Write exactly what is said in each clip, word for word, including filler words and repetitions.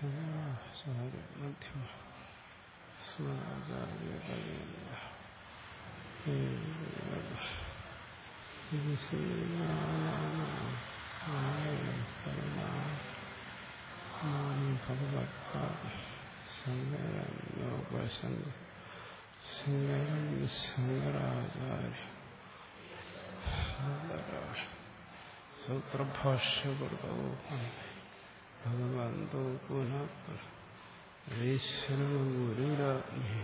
ശങ്കരാചാര്യ മധ്യമ സ്മരാചാര്യ ഭഗവത്പാദ ശങ്കരൻ യോഗശങ്കര ശങ്കരൻ ശങ്കരാചാര്യ സൂത്രഭാഷ്യകൃതോ ഭഗവന്തോ പുനഃ ഈശ്വരോ ഗുരുരാജ്ഞേ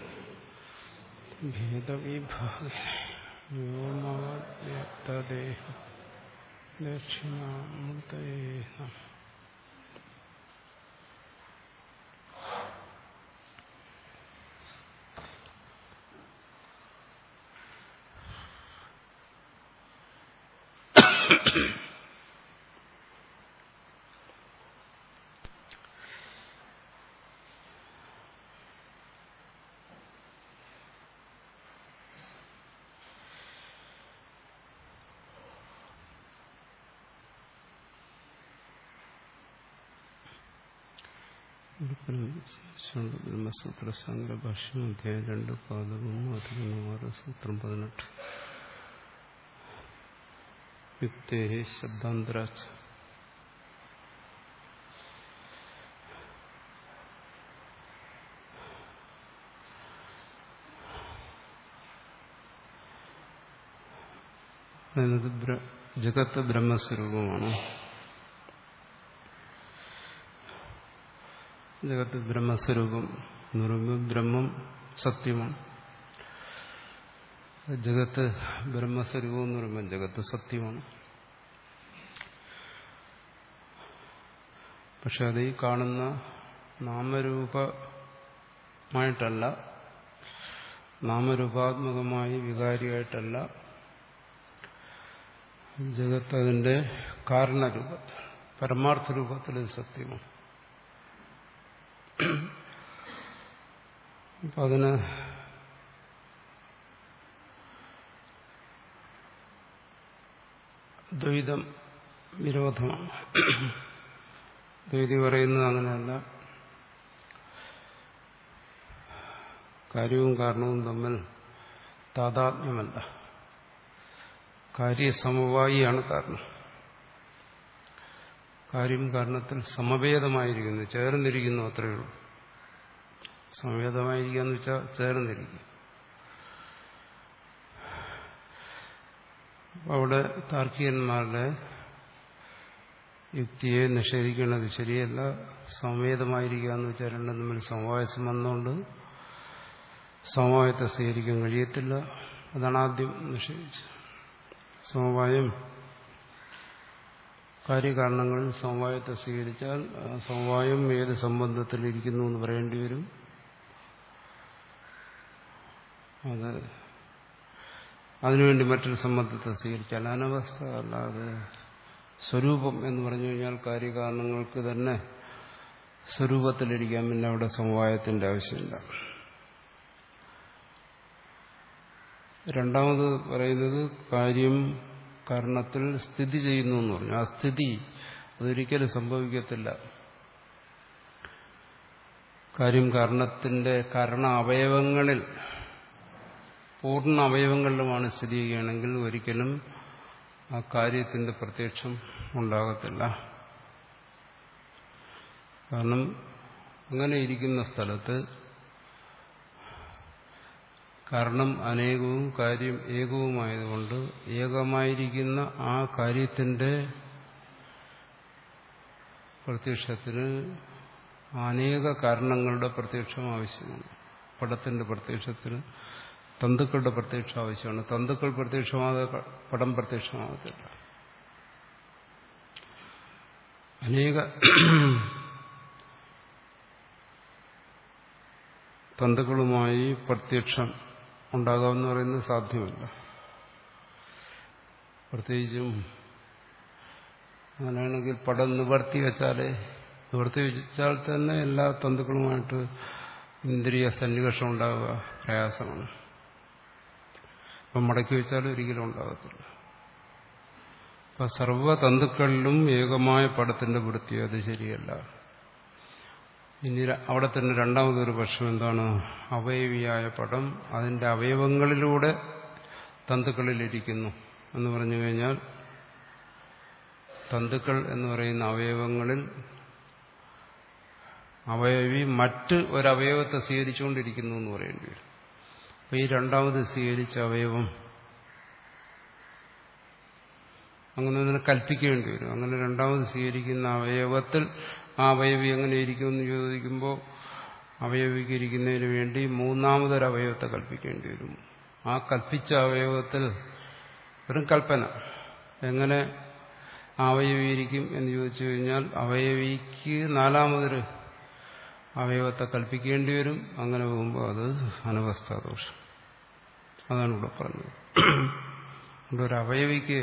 ഭേദവിഭാഗ വ്യോമവദ്യദേഹ ദക്ഷിണാമൂർത്തയേ നമഃ. ബ്രഹ്മസൂത്ര സംഗ്രഭാഷ്യം അധ്യായം രണ്ട് പാദം ഒന്ന് അധികം ആറ് സൂത്രം പതിനെട്ട്. യുക്തേ ശബ്ദാന്തരാച്ച് ജഗത്ത് ബ്രഹ്മസ്വരൂപമാണ്. ജഗത്ത് ബ്രഹ്മസ്വരൂപം എന്ന് പറയുമ്പോൾ ബ്രഹ്മം സത്യമാണ്. ജഗത്ത് ബ്രഹ്മസ്വരൂപം എന്ന് പറയുമ്പോൾ ജഗത്ത് സത്യമാണ്. പക്ഷെ അത് ഈ കാണുന്ന നാമരൂപമായിട്ടല്ല, നാമരൂപാത്മകമായി വികാരിയായിട്ടല്ല. ജഗത്ത് അതിന്റെ കാരണരൂപത്തിൽ, പരമാർത്ഥ രൂപത്തിൽ ഇത് സത്യമാണ്. അപ്പൊ അതിന് ദ്വൈതം വിരോധമാണ്. ദ്വൈതി പറയുന്നത് അങ്ങനെയല്ല. കാര്യവും കാരണവും തമ്മിൽ താദാത്മ്യമല്ല, കാര്യസമവായിയാണ് കാരണം. കാര്യം കാരണത്തിൽ സമവേദമായിരിക്കുന്നു, ചേർന്നിരിക്കുന്നു, അത്രയേ ഉള്ളൂ. സമവേദമായിരിക്കുക എന്ന് വെച്ചാൽ ചേർന്നിരിക്കും. അവിടെ താർക്കികന്മാരുടെ യുക്തിയെ നിഷേധിക്കുന്നത് ശരിയല്ല. സമവേദമായിരിക്കുക എന്ന് വെച്ചാൽ രണ്ടും തമ്മിൽ സമവായ സംബന്ധമുണ്ട്, സമവായത്തെ സ്വീകരിക്കാൻ കഴിയത്തില്ല. അതാണ് ആദ്യം നിഷേധിച്ചത്. സമവായം കാര്യകാരണങ്ങളിൽ സമവായത്തെ സ്വീകരിച്ചാൽ സമവായം ഏത് സംബന്ധത്തിലിരിക്കുന്നു എന്ന് പറയേണ്ടി വരും. അത് അതിനുവേണ്ടി മറ്റൊരു സംബന്ധത്തെ സ്വീകരിച്ചാൽ അനവസ്ഥ. അല്ലാതെ സ്വരൂപം എന്ന് പറഞ്ഞു കഴിഞ്ഞാൽ കാര്യകാരണങ്ങൾക്ക് തന്നെ സ്വരൂപത്തിലിരിക്കാൻ, പിന്നെ അവിടെ സമവായത്തിന്റെ ആവശ്യമില്ല. രണ്ടാമത് പറയുന്നത് കാര്യം കാരണത്തിൽ സ്ഥിതി ചെയ്യുന്നു എന്ന് പറഞ്ഞു. ആ സ്ഥിതി അതൊരിക്കലും സംഭവിക്കത്തില്ല. കാര്യം കാരണത്തിന്റെ കാരണ അവയവങ്ങളിൽ, പൂർണ്ണ അവയവങ്ങളിലുമാണ് സ്ഥിതി ചെയ്യുകയാണെങ്കിൽ ഒരിക്കലും ആ കാര്യത്തിന്റെ പ്രത്യക്ഷം ഉണ്ടാകത്തില്ല. കാരണം അങ്ങനെ ഇരിക്കുന്ന സ്ഥലത്ത് കാരണം അനേകവും കാര്യം ഏകവുമായതുകൊണ്ട് ഏകമായിരിക്കുന്ന ആ കാര്യത്തിന്റെ പ്രത്യക്ഷത്തിന് അനേക കാരണങ്ങളുടെ പ്രത്യക്ഷം ആവശ്യമാണ്. പടത്തിന്റെ പ്രത്യക്ഷത്തിന് തന്തുക്കളുടെ പ്രത്യക്ഷം ആവശ്യമാണ്. തന്തുക്കൾ പ്രത്യക്ഷമാകാതെ പടം പ്രത്യക്ഷമാകത്തില്ല. അനേക തന്തുക്കളുമായി പ്രത്യക്ഷം ഉണ്ടാകാമെന്ന് പറയുന്നത് സാധ്യമല്ല. പ്രത്യേകിച്ചും അങ്ങനെയാണെങ്കിൽ പടം നിവർത്തി വെച്ചാലേ നിവർത്തി വെച്ചാൽ തന്നെ എല്ലാ തന്തുക്കളുമായിട്ട് ഇന്ദ്രിയ സന്നിവേഷം ഉണ്ടാവുക പ്രയാസമാണ്. അപ്പം മടക്കി വെച്ചാലും ഒരിക്കലും ഉണ്ടാകത്തില്ല. അപ്പൊ സർവതന്തുക്കളിലും ഏകമായ പടത്തിന്റെ വൃത്തി അത് ശരിയല്ല. ഇനി അവിടെ തന്നെ രണ്ടാമതൊരു പക്ഷം എന്താണ്? അവയവിയായ പടം അതിന്റെ അവയവങ്ങളിലൂടെ തന്തുക്കളിലിരിക്കുന്നു എന്ന് പറഞ്ഞു കഴിഞ്ഞാൽ തന്തുക്കൾ എന്ന് പറയുന്ന അവയവങ്ങളിൽ അവയവി മറ്റ് ഒരവയവത്തെ സ്വീകരിച്ചുകൊണ്ടിരിക്കുന്നു എന്ന് പറയേണ്ടി വരും. അപ്പൊ ഈ രണ്ടാമത് സ്വീകരിച്ച അവയവം അങ്ങനെ അതിനെ കൽപ്പിക്കേണ്ടി വരും. അങ്ങനെ രണ്ടാമത് സ്വീകരിക്കുന്ന അവയവത്തിൽ ആ അവയവി എങ്ങനെ ഇരിക്കുമെന്ന് ചോദിക്കുമ്പോൾ അവയവിക്ക് ഇരിക്കുന്നതിന് വേണ്ടി മൂന്നാമതൊരു അവയവത്തെ കൽപ്പിക്കേണ്ടി വരും. ആ കൽപ്പിച്ച അവയവത്തിൽ വെറും കൽപ്പന എങ്ങനെ അവയവിയിരിക്കും എന്ന് ചോദിച്ചു കഴിഞ്ഞാൽ അവയവിക്ക് നാലാമതൊരു അവയവത്തെ കൽപ്പിക്കേണ്ടി വരും. അങ്ങനെ പോകുമ്പോൾ അത് അനവസ്ഥാദോഷം. അതാണ് ഇവിടെ പറഞ്ഞത്. ഇവിടെ ഒരു അവയവിക്ക്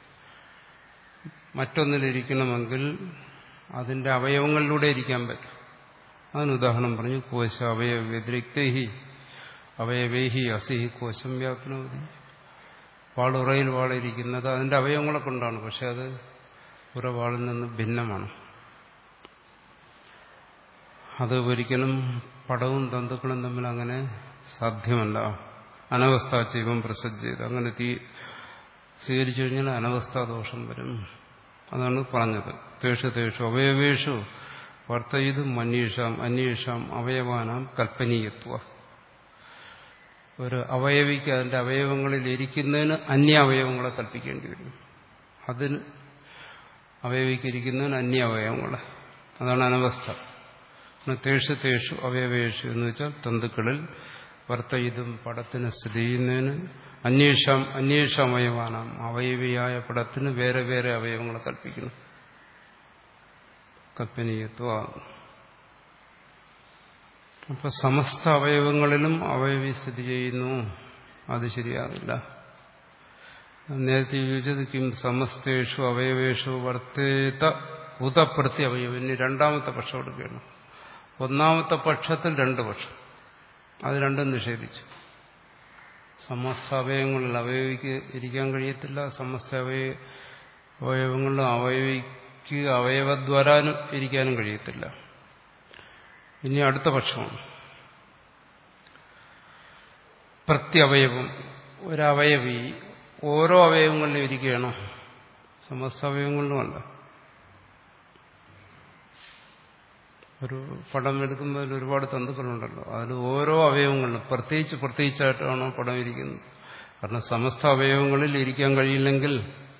മറ്റൊന്നിലിരിക്കണമെങ്കിൽ അതിന്റെ അവയവങ്ങളിലൂടെ ഇരിക്കാൻ പറ്റും. അതിന് ഉദാഹരണം പറഞ്ഞു. കോശ അവയവ വ്യതിരിക്തഹി അവയവേഹി അസിഹി കോശം വ്യാപനവതി. വാളുറയിൽ വാളിരിക്കുന്നത് അതിന്റെ അവയവങ്ങളെ കൊണ്ടാണ്, പക്ഷെ അത് ഉറവാളിൽ നിന്ന് ഭിന്നമാണ്. അത് ഒരിക്കലും പടവും തന്തുക്കളും തമ്മിൽ അങ്ങനെ സാധ്യമല്ല. അനവസ്ഥാചൈവം പ്രസജ്ജീത്. അങ്ങനെ തീ സ്വീകരിച്ചു കഴിഞ്ഞാൽ അനവസ്ഥാദോഷം വരും. അതാണ് പറഞ്ഞത്. തേഷു തേഷു അവയവേഷു വർത്തയിതും അന്വേഷാം അന്വേഷാം അവയവാനാം കൽപ്പനീയത്വ. ഒരു അവയവിക്ക് അതിന്റെ അവയവങ്ങളിൽ ഇരിക്കുന്നതിന് അന്യ അവയവങ്ങളെ കൽപ്പിക്കേണ്ടി വരും. അതിന് അവയവിക്കിരിക്കുന്നതിന് അന്യ അവയവങ്ങളെ. അതാണ് അനവസ്ഥ. തേഷു തേഷു അവയവേഷു എന്ന് വെച്ചാൽ തന്തുക്കളിൽ വർത്തയിതും പടത്തിന് സ്ഥിതി ചെയ്യുന്നതിന് അന്വേഷാം അന്വേഷാം അവയവാനാം അവയവിയായ പടത്തിന് വേറെ വേറെ അവയവങ്ങളെ കൽപ്പിക്കുന്നു. കൽപ്പനീയത്വ. അപ്പൊ സമസ്ത അവയവങ്ങളിലും അവയവി സ്ഥിതി ചെയ്യുന്നു. അത് ശരിയാകില്ല. നേരത്തെ ചോദിച്ചത് കിം സമസ്തേഷു അവയവേഷു വർത്തേത ഉതപ്രതി അവയവം. ഇനി രണ്ടാമത്തെ പക്ഷം എടുക്കുകയാണ്. ഒന്നാമത്തെ പക്ഷത്തിൽ രണ്ട് പക്ഷം, അത് രണ്ടും നിഷേധിച്ചു. സമസ്ത അവയവങ്ങളിൽ അവയവിക്ക് ഇരിക്കാൻ കഴിയത്തില്ല. സമസ്ത അവയ അവയവങ്ങളിൽ അവയവിക്ക് അവയവദ്വാരാനും ഇരിക്കാനും കഴിയത്തില്ല. ഇനി അടുത്ത പക്ഷമാണ് പ്രത്യവയവം. ഒരവയവി ഓരോ അവയവങ്ങളിലും ഇരിക്കുകയാണോ? സമസ്ത അവയവങ്ങളിലുമല്ല. ഒരു പടം എടുക്കുമ്പോൾ അതിൽ ഒരുപാട് തന്തുക്കളുണ്ടല്ലോ. അതിൽ ഓരോ അവയവങ്ങളിലും പ്രത്യേകിച്ച് പ്രത്യേകിച്ചായിട്ടാണോ പടം ഇരിക്കുന്നത്? കാരണം സമസ്ത അവയവങ്ങളിൽ ഇരിക്കാൻ കഴിയില്ലെങ്കിൽ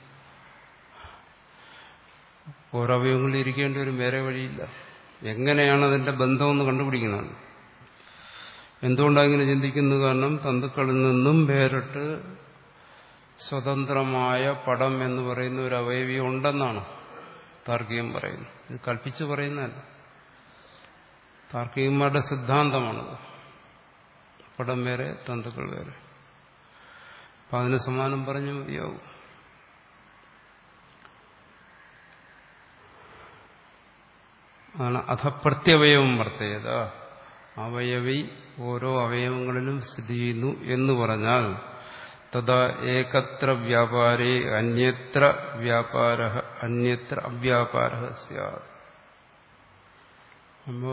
ഓരോ അവയവങ്ങളിൽ ഇരിക്കേണ്ടി വരും. വേറെ വഴിയില്ല. എങ്ങനെയാണ് അതിന്റെ ബന്ധമെന്ന് കണ്ടുപിടിക്കണം. എന്തുകൊണ്ടാണ് ഇങ്ങനെ ചിന്തിക്കുന്നത്? കാരണം തന്തുക്കളിൽ നിന്നും വേറിട്ട് സ്വതന്ത്രമായ പടം എന്ന് പറയുന്ന ഒരു അവയവി ഉണ്ടെന്നാണ് താർക്കികം പറയുന്നത്. ഇത് കൽപ്പിച്ച് പറയുന്നതല്ല, താർക്കികന്മാരുടെ സിദ്ധാന്തമാണത്. പടം വേറെ, തന്തുക്കൾ വേറെ. അപ്പൊ അതിന് സമാനം പറഞ്ഞു മതിയാവും. അതാണ് അധപ്രത്യവയവം വർത്തേത. അവയവി ഓരോ അവയവങ്ങളിലും സ്ഥിതി ചെയ്യുന്നു എന്ന് പറഞ്ഞാൽ തഥാ ഏകത്ര വ്യാപാരേ അന്യത്ര വ്യാപാര അന്യത്ര അവ്യാപാര സ്യാത്. അപ്പോ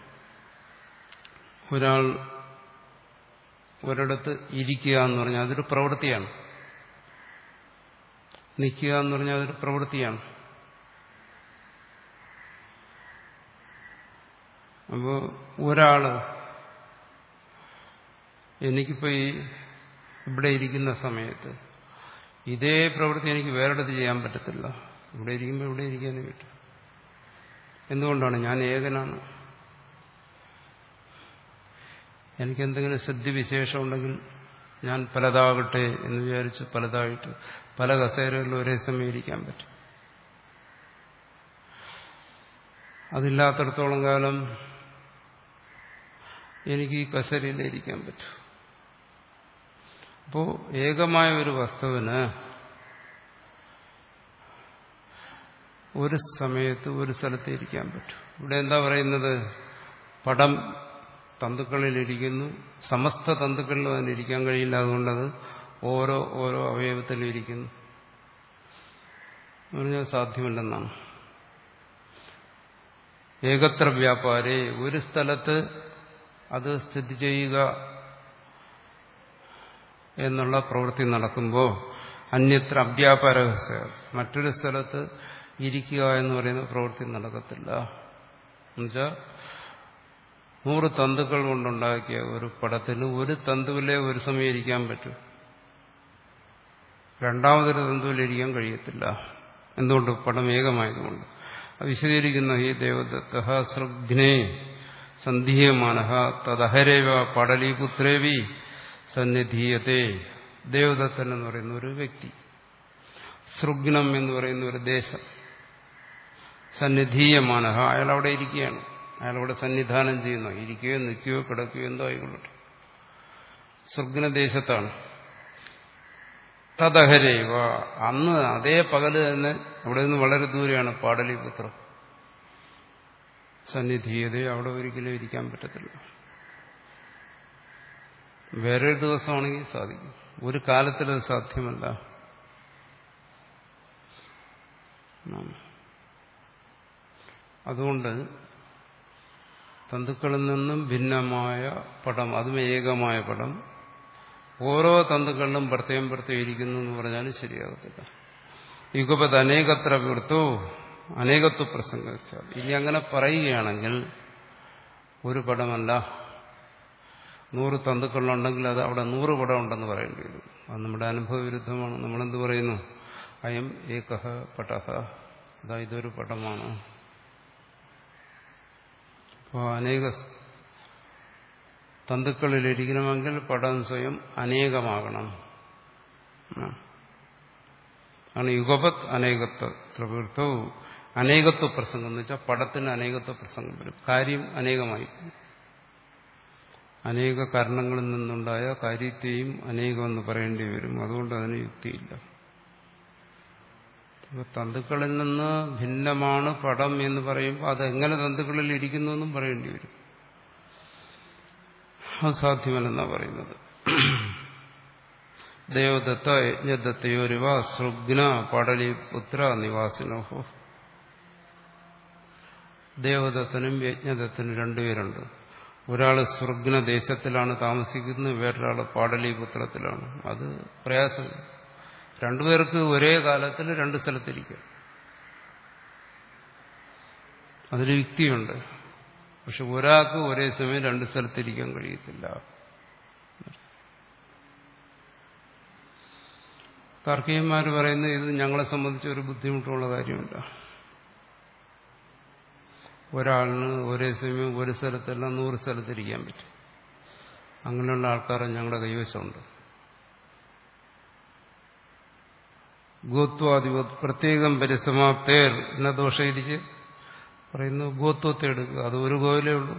ഒരാൾ ഒരിടത്ത് ഇരിക്കുക എന്ന് പറഞ്ഞാൽ അതൊരു പ്രവൃത്തിയാണ്. നിൽക്കുക എന്ന് പറഞ്ഞാൽ അതൊരു പ്രവൃത്തിയാണ്. അപ്പോ ഒരാള് എനിക്കിപ്പോ ഈ ഇവിടെ ഇരിക്കുന്ന സമയത്ത് ഇതേ പ്രവൃത്തി എനിക്ക് വേറെടുത്ത് ചെയ്യാൻ പറ്റത്തില്ല. ഇവിടെ ഇരിക്കുമ്പോൾ ഇവിടെ ഇരിക്കാനേ പറ്റും. എന്തുകൊണ്ടാണ്? ഞാൻ ഏകനാണ്. എനിക്കെന്തെങ്കിലും സിദ്ധിവിശേഷം ഉണ്ടെങ്കിൽ ഞാൻ പലതാകട്ടെ എന്ന് വിചാരിച്ച് പലതായിട്ട് പല കസേരകളിലും ഒരേ സമയം ഇരിക്കാൻ പറ്റും. അതില്ലാത്തടത്തോളം കാലം എനിക്ക് ഈ കസേരയിൽ ഇരിക്കാൻ പറ്റും. അപ്പോൾ ഏകമായ ഒരു വസ്തുവിന് ഒരു സമയത്ത് ഒരു സ്ഥലത്ത് ഇരിക്കാൻ പറ്റും. ഇവിടെ എന്താ പറയുന്നത്? പടം തന്തുക്കളിലിരിക്കുന്നു, സമസ്ത തന്തുക്കളിലും അതിന് ഇരിക്കാൻ കഴിയില്ല. അതുകൊണ്ടത് ഓരോ ഓരോ അവയവത്തിലും ഇരിക്കുന്നു എന്ന് പറഞ്ഞാൽ സാധ്യമല്ലെന്നാണ്. ഏകത്ര വ്യാപാരേ ഒരു സ്ഥലത്ത് അത് സ്ഥിതി ചെയ്യുക എന്നുള്ള പ്രവൃത്തി നടക്കുമ്പോൾ അന്യത്ര അവ്യാപാര മറ്റൊരു സ്ഥലത്ത് ഇരിക്കുക എന്ന് പറയുന്ന പ്രവൃത്തി നടക്കത്തില്ല. എന്നുവെച്ചാൽ നൂറ് തന്തുക്കൾ കൊണ്ടുണ്ടാക്കിയ ഒരു പടത്തിന് ഒരു തന്തുവിലെ ഒരു സമയം ഇരിക്കാൻ പറ്റും, രണ്ടാമതൊരു തന്തുവിലിരിക്കാൻ കഴിയത്തില്ല. എന്തുകൊണ്ട്? പടം ഏകമായതുകൊണ്ട്. വിശദീകരിക്കുന്ന ഈ ദേവദത്ത സൃഗ്നേ സന്ധീയമാന തദഹരേവ പടലീപുത്രേവി സന്നിധീയത്തെ. ദേവദത്തൻ എന്ന് പറയുന്ന ഒരു വ്യക്തി, സൃഗ്നം എന്ന് പറയുന്ന ഒരു ദേശം, സന്നിധീയമാന അയാൾ അവിടെ ഇരിക്കുകയാണ്, അയാളവിടെ സന്നിധാനം ചെയ്യുന്നു. ഇരിക്കുകയോ നിൽക്കുകയോ കിടക്കുകയോ എന്തോ ആയിക്കൊള്ളട്ടെ, സൃഗ്നദേശത്താണ്. തദഹരേവ അന്ന് അതേ പകല് തന്നെ അവിടെ നിന്ന് വളരെ ദൂരെയാണ് പാടലിപുത്രം. സന്നിധീയത അവിടെ ഒരിക്കലും ഇരിക്കാൻ പറ്റത്തില്ല. വേറൊരു ദിവസമാണെങ്കിൽ സാധിക്കും, ഒരു കാലത്തിലത് സാധ്യമല്ല. അതുകൊണ്ട് തന്തുക്കളിൽ നിന്നും ഭിന്നമായ പടം, അതും ഏകമായ പടം, ഓരോ തന്തുക്കളിലും പ്രത്യേകം പ്രത്യേകം ഇരിക്കുന്നു എന്ന് പറഞ്ഞാലും ശരിയാകത്തില്ല. യുഗപത് അനേകത്ര വൃത്തോ അനേകത്വ പ്രസംഗ. ഇനി അങ്ങനെ പറയുകയാണെങ്കിൽ ഒരു പടമല്ല, നൂറ് തന്തുക്കളുണ്ടെങ്കിൽ അത് അവിടെ നൂറ് പടം ഉണ്ടെന്ന് പറയേണ്ടി വരും. അത് നമ്മുടെ അനുഭവ വിരുദ്ധമാണ്. നമ്മളെന്ത് പറയുന്നു? അയം ഏകഹ പടഹ, അതാ ഇതൊരു പടമാണ്. അപ്പോൾ അനേക തന്തുക്കളിലിരിക്കണമെങ്കിൽ പടം സ്വയം അനേകമാകണം. ആണ് യുഗപത് അനേകത്വ പ്രവൃത്തവും അനേകത്വ പ്രസംഗം എന്ന് വെച്ചാൽ പടത്തിന് അനേകത്വ പ്രസംഗം വരും. കാര്യം അനേകമായി, അനേക കാരണങ്ങളിൽ നിന്നുണ്ടായ കാര്യത്തെയും അനേകമെന്ന് പറയേണ്ടി വരും. അതുകൊണ്ട് അതിന് യുക്തിയില്ല. തന്തുക്കളിൽ നിന്ന് ഭിന്നമാണ് പടം എന്ന് പറയുമ്പോൾ അതെങ്ങനെ തന്തുക്കളിൽ ഇരിക്കുന്നു എന്നും പറയേണ്ടി വരും. അത് സാധ്യമല്ലെന്നാണ് പറയുന്നത്. ദേവദത്ത യജ്ഞദത്തയോരിവ സൃഗ്ന പടലിപുത്ര നിവാസിനോഹോ. ദേവദത്തനും യജ്ഞദത്തനും രണ്ടുപേരുണ്ട്. ഒരാൾ സൃഗ്നദേശത്തിലാണ് താമസിക്കുന്നത്, വേറൊരാൾ പാടലീപുത്രത്തിലാണ്. അത് പ്രയാസം. രണ്ടുപേർക്ക് ഒരേ കാലത്തിൽ രണ്ട് സ്ഥലത്തിരിക്കും, അതിൽ യുക്തിയുണ്ട്. പക്ഷെ ഒരാൾക്ക് ഒരേ സമയം രണ്ട് സ്ഥലത്തിരിക്കാൻ കഴിയത്തില്ല. താർക്കികന്മാർ പറയുന്നത് ഇത് ഞങ്ങളെ സംബന്ധിച്ച് ഒരു ബുദ്ധിമുട്ടുള്ള കാര്യമില്ല. ഒരാളിന് ഒരേ സമയം ഒരു സ്ഥലത്തല്ല നൂറ് സ്ഥലത്തിരിക്കാൻ പറ്റും. അങ്ങനെയുള്ള ആൾക്കാരെ ഞങ്ങളുടെ കൈവശമുണ്ട്. ഗോത്വാദിവ പ്രത്യേകം പരിസമാപ്തേർ എന്ന ദോഷയിരിച്ച് പറയുന്നു. ഗോത്വത്തെ എടുക്കുക, അത് ഒരു ഗോവിലേ ഉള്ളൂ.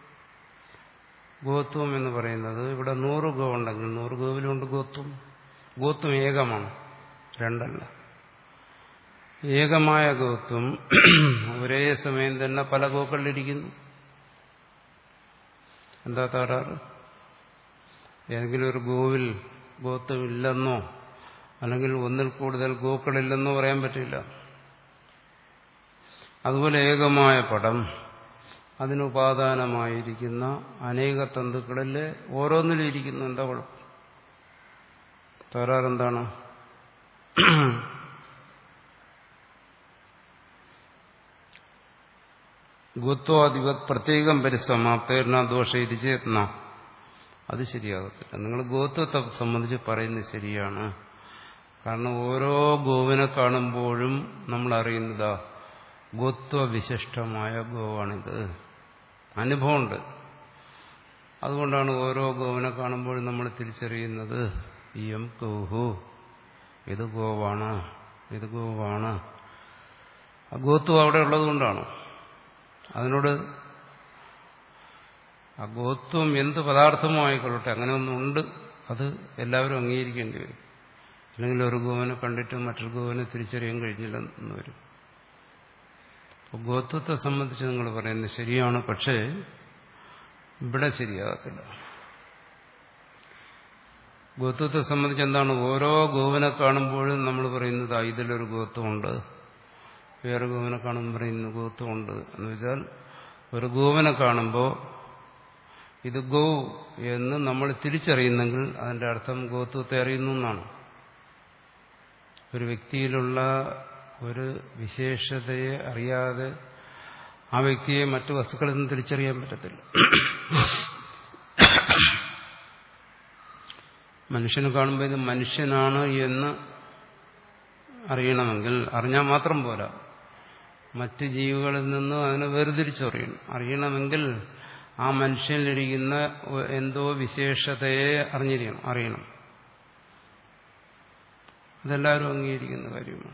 ഗോത്വം എന്ന് പറയുന്നത് ഇവിടെ നൂറ് ഗോ ഉണ്ടെങ്കിൽ നൂറ് ഗോവിലുണ്ട് ഗോത്വം. ഗോത്വം ഏകമാണ്, രണ്ടല്ല. ഏകമായ ഗോത്വം ഒരേ സമയം തന്നെ പല ഗോക്കളിലിരിക്കുന്നു. എന്താ തകരാറ്? ഏതെങ്കിലും ഒരു ഗോവിൽ ഗോത്വം ഇല്ലെന്നോ അല്ലെങ്കിൽ ഒന്നിൽ കൂടുതൽ ഗോക്കളില്ലെന്നോ പറയാൻ പറ്റില്ല. അതുപോലെ ഏകമായ പടം, അതിനുപാദാനമായിരിക്കുന്ന അനേക തന്തുക്കളിൽ ഓരോന്നിലും ഇരിക്കുന്നു. എന്താ കുഴപ്പം? തകരാറെന്താണ്? ഗോത്വാധിപത് പ്രത്യേകം പരിസമാപ്തേർണ ദോഷയിരിച്ചെന്ന, അത് ശരിയാകത്തില്ല. നിങ്ങൾ ഗോത്വത്തെ സംബന്ധിച്ച് പറയുന്നത് ശരിയാണ്. കാരണം ഓരോ ഗോവിനെ കാണുമ്പോഴും നമ്മൾ അറിയുന്നതാ ഗോത്വവിശിഷ്ടമായ ഗോവാണിത്. അനുഭവമുണ്ട്. അതുകൊണ്ടാണ് ഓരോ ഗോവിനെ കാണുമ്പോഴും നമ്മൾ തിരിച്ചറിയുന്നത് ഇയം ഗോഹു, ഇത് ഗോവാണ്, ഇത് ഗോവാണ്. ആ ഗോത്വം അവിടെ ഉള്ളത് കൊണ്ടാണ്. അതിനോട് ആ ഗോത്വം എന്ത് പദാർത്ഥമോ ആയിക്കൊള്ളട്ടെ, അങ്ങനെ ഒന്നുണ്ട്, അത് എല്ലാവരും അംഗീകരിക്കേണ്ടി വരും. അല്ലെങ്കിൽ ഒരു ഗോവിനെ കണ്ടിട്ട് മറ്റൊരു ഗോവിനെ തിരിച്ചറിയാൻ കഴിഞ്ഞില്ല എന്ന് വരും. അപ്പോൾ ഗോത്വത്തെ സംബന്ധിച്ച് നിങ്ങൾ പറയുന്നത് ശരിയാണ്, പക്ഷേ ഇവിടെ ശരിയാകത്തില്ല. ഗോത്വത്തെ സംബന്ധിച്ച് എന്താണ്? ഓരോ ഗോവിനെ കാണുമ്പോഴും നമ്മൾ പറയുന്നത് ഇതിലൊരു ഗോത്വമുണ്ട്, വേറെ ഗോവിനെ കാണുമ്പോൾ പറയുന്ന ഗോത്വമുണ്ട് എന്ന് വെച്ചാൽ ഒരു ഗോവിനെ കാണുമ്പോൾ ഇത് ഗോ എന്ന് നമ്മൾ തിരിച്ചറിയുന്നെങ്കിൽ അതിന്റെ അർത്ഥം ഗോത്വത്തെ അറിയുന്നു എന്നാണ്. ഒരു വ്യക്തിയിലുള്ള ഒരു വിശേഷതയെ അറിയാതെ ആ വ്യക്തിയെ മറ്റു വസ്തുക്കളിൽ നിന്ന് തിരിച്ചറിയാൻ പറ്റത്തില്ല. മനുഷ്യനെ കാണുമ്പോൾ ഇത് മനുഷ്യനാണ് എന്ന് അറിയണമെങ്കിൽ അറിഞ്ഞാൽ മാത്രം പോരാ, മറ്റ് ജീവികളിൽ നിന്ന് അതിനെ വേർതിരിച്ചറിയണം. അറിയണമെങ്കിൽ ആ മനുഷ്യനിലിരിക്കുന്ന എന്തോ വിശേഷതയെ അറിഞ്ഞിരിക്കണം അറിയണം അതെല്ലാവരും അംഗീകരിക്കുന്ന കാര്യമാണ്.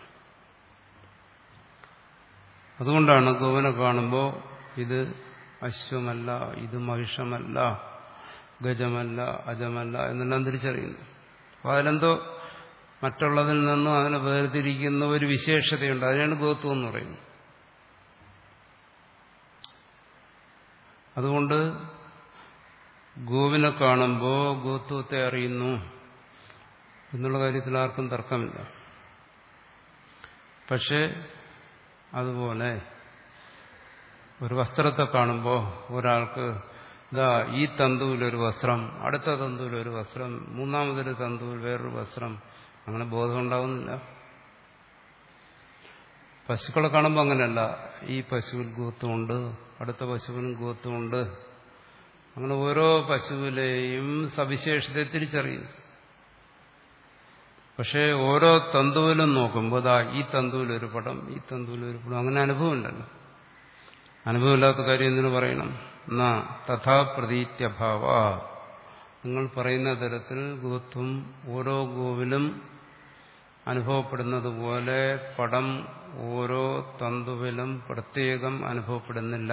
അതുകൊണ്ടാണ് ഗോവിനെ കാണുമ്പോൾ ഇത് അശ്വമല്ല, ഇത് മഹിഷമല്ല, ഗജമല്ല, അജമല്ല എന്നെല്ലാം തിരിച്ചറിയുന്നു. അപ്പോൾ അതിലെന്തോ മറ്റുള്ളതിൽ നിന്നും അതിനെ വേർതിരിക്കുന്ന ഒരു വിശേഷതയുണ്ട്. അതിനാണ് ഗോത്വം എന്ന് പറയുന്നത്. അതുകൊണ്ട് ഗോവിനെ കാണുമ്പോൾ ഗോത്വത്തെ അറിയുന്നു എന്നുള്ള കാര്യത്തിൽ ആർക്കും തർക്കമില്ല. പക്ഷെ അതുപോലെ ഒരു വസ്ത്രത്തെ കാണുമ്പോൾ ഒരാൾക്ക് ഇതാ ഈ തന്തുവിലൊരു വസ്ത്രം, അടുത്ത തന്തുവിലൊരു വസ്ത്രം, മൂന്നാമതൊരു തന്തുവിൽ വേറൊരു വസ്ത്രം, അങ്ങനെ ബോധം ഉണ്ടാവുന്നില്ല. പശുക്കളെ കാണുമ്പോൾ അങ്ങനെയല്ല, ഈ പശുവിൽ ഗോത്വമുണ്ട്, അടുത്ത പശുവിനും ഗോത്വമുണ്ട്, അങ്ങനെ ഓരോ പശുവിലെയും സവിശേഷതയെ തിരിച്ചറിയുന്നു. പക്ഷേ ഓരോ തന്തുവിലും നോക്കുമ്പോൾ ദാ ഈ തന്തുവിലൊരു പടം, ഈ തന്തുവിലൊരു പടം, അങ്ങനെ അനുഭവമില്ലല്ലോ. അനുഭവമില്ലാത്ത കാര്യം എന്തിനു പറയണം? എന്നാ തഥാ പ്രതീത്യഭാവ, നിങ്ങൾ പറയുന്ന തരത്തിൽ ഗോത്വം ഓരോ ഗോവിലും അനുഭവപ്പെടുന്നത് പോലെ പടം ഓരോ തന്തുവിലും പ്രത്യേകം അനുഭവപ്പെടുന്നില്ല.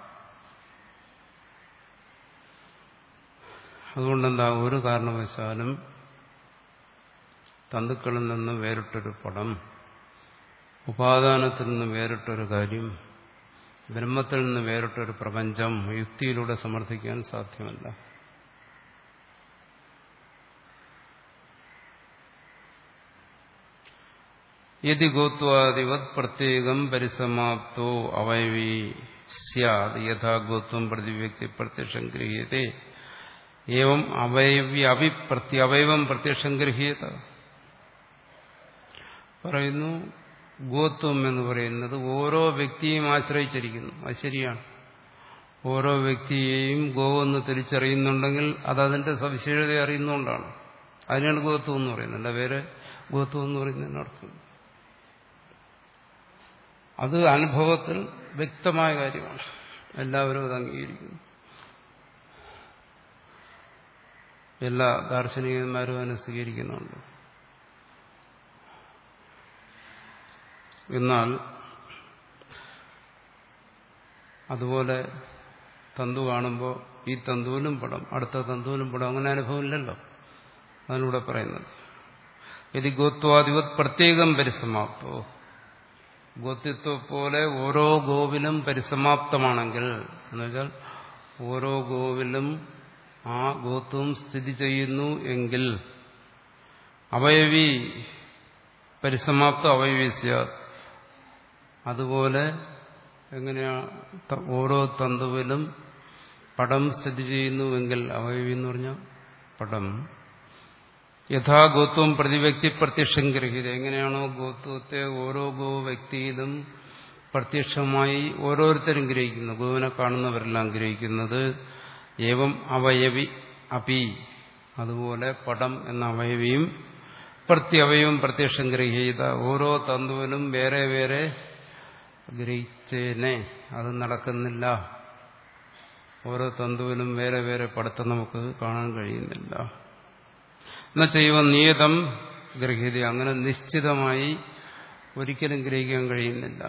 അതുകൊണ്ടെന്താ, ഒരു കാരണവശാലും തന്തുക്കളിൽ നിന്ന് വേറിട്ടൊരു പടം, ഉപാദാനത്തിൽ നിന്ന് വേറിട്ടൊരു കാര്യം, ബ്രഹ്മത്തിൽ നിന്ന് വേറിട്ടൊരു പ്രപഞ്ചം യുക്തിയിലൂടെ സമർത്ഥിക്കാൻ സാധ്യമല്ല. യദി ഗോത്വാദിവത് പ്രത്യേകം പരിസമാപ്തോ അവയവി സ്യാദ് യഥാ ഗോത്വം പ്രതിവ്യക്തി പ്രത്യക്ഷം ഗൃഹ്യത്തെ ഏവം അവയവ്യ അഭിപ്രത്യവയവം പ്രത്യക്ഷം ഗൃഹ്യത. പറയുന്നു, ഗോത്വം എന്ന് പറയുന്നത് ഓരോ വ്യക്തിയെയും ആശ്രയിച്ചിരിക്കുന്നു. അത് ശരിയാണ്. ഓരോ വ്യക്തിയെയും ഗോവെന്ന് തിരിച്ചറിയുന്നുണ്ടെങ്കിൽ അതതിന്റെ സവിശേഷത അറിയുന്നതുകൊണ്ടാണ്. അതിനാണ് ഗോത്വം എന്ന് പറയുന്നത്. അല്ല വേറെ ഗോത്വം എന്ന് പറയുന്നതിനർത്ഥം അത് അനുഭവത്തിൽ വ്യക്തമായ കാര്യമാണ്. എല്ലാവരും അത് അംഗീകരിക്കുന്നു. എല്ലാ ദാർശനികന്മാരും അതിനെ സ്വീകരിക്കുന്നുണ്ട്. എന്നാൽ അതുപോലെ തന്തു കാണുമ്പോൾ ഈ തന്തുവിലും പടം, അടുത്ത തന്തുവിലും പടം, അങ്ങനെ അനുഭവമില്ലല്ലോ. അതിലൂടെ പറയുന്നത് യദി ഗോത്വാദിവത് പ്രത്യേകം പരിസമാപ്തോ, ഗോത്യത്വ പോലെ ഓരോ ഗോവിലും പരിസമാപ്തമാണെങ്കിൽ, എന്നുവെച്ചാൽ ഓരോ ഗോവിലും ആ ഗോത്വം സ്ഥിതി ചെയ്യുന്നു എങ്കിൽ അവയവി പരിസമാപ്ത അവയവിസ്യ, അതുപോലെ എങ്ങനെയാ ഓരോ തന്തുവിലും പടം സ്ഥിതി ചെയ്യുന്നുവെങ്കിൽ, അവയവി എന്ന് പറഞ്ഞാൽ പടം, യഥാ ഗോത്വം പ്രതിവ്യക്തി പ്രത്യക്ഷം ഗ്രഹീത, എങ്ങനെയാണോ ഗോത്വത്തെ ഓരോ ഗോ വ്യക്തിയിലും പ്രത്യക്ഷമായി ഓരോരുത്തരും ഗ്രഹിക്കുന്നു, ഗോവിനെ കാണുന്നവരെല്ലാം ഗ്രഹിക്കുന്നത്, ഏവം അവയവി അപി, അതുപോലെ പടം എന്ന അവയവിയും പ്രത്യവയവം പ്രത്യക്ഷം ഗ്രഹീത, ഓരോ തന്തുവിലും വേറെ വേറെ ഗ്രഹിച്ചേനെ, അത് നടക്കുന്നില്ല. ഓരോ തന്തുവിലും വേറെ വേറെ പടത്തെ നമുക്ക് കാണാൻ കഴിയുന്നില്ല. എന്ന ചെയ്യുക നിയതം ഗ്രഹീത, അങ്ങനെ നിശ്ചിതമായി ഒരിക്കലും ഗ്രഹിക്കാൻ കഴിയുന്നില്ല.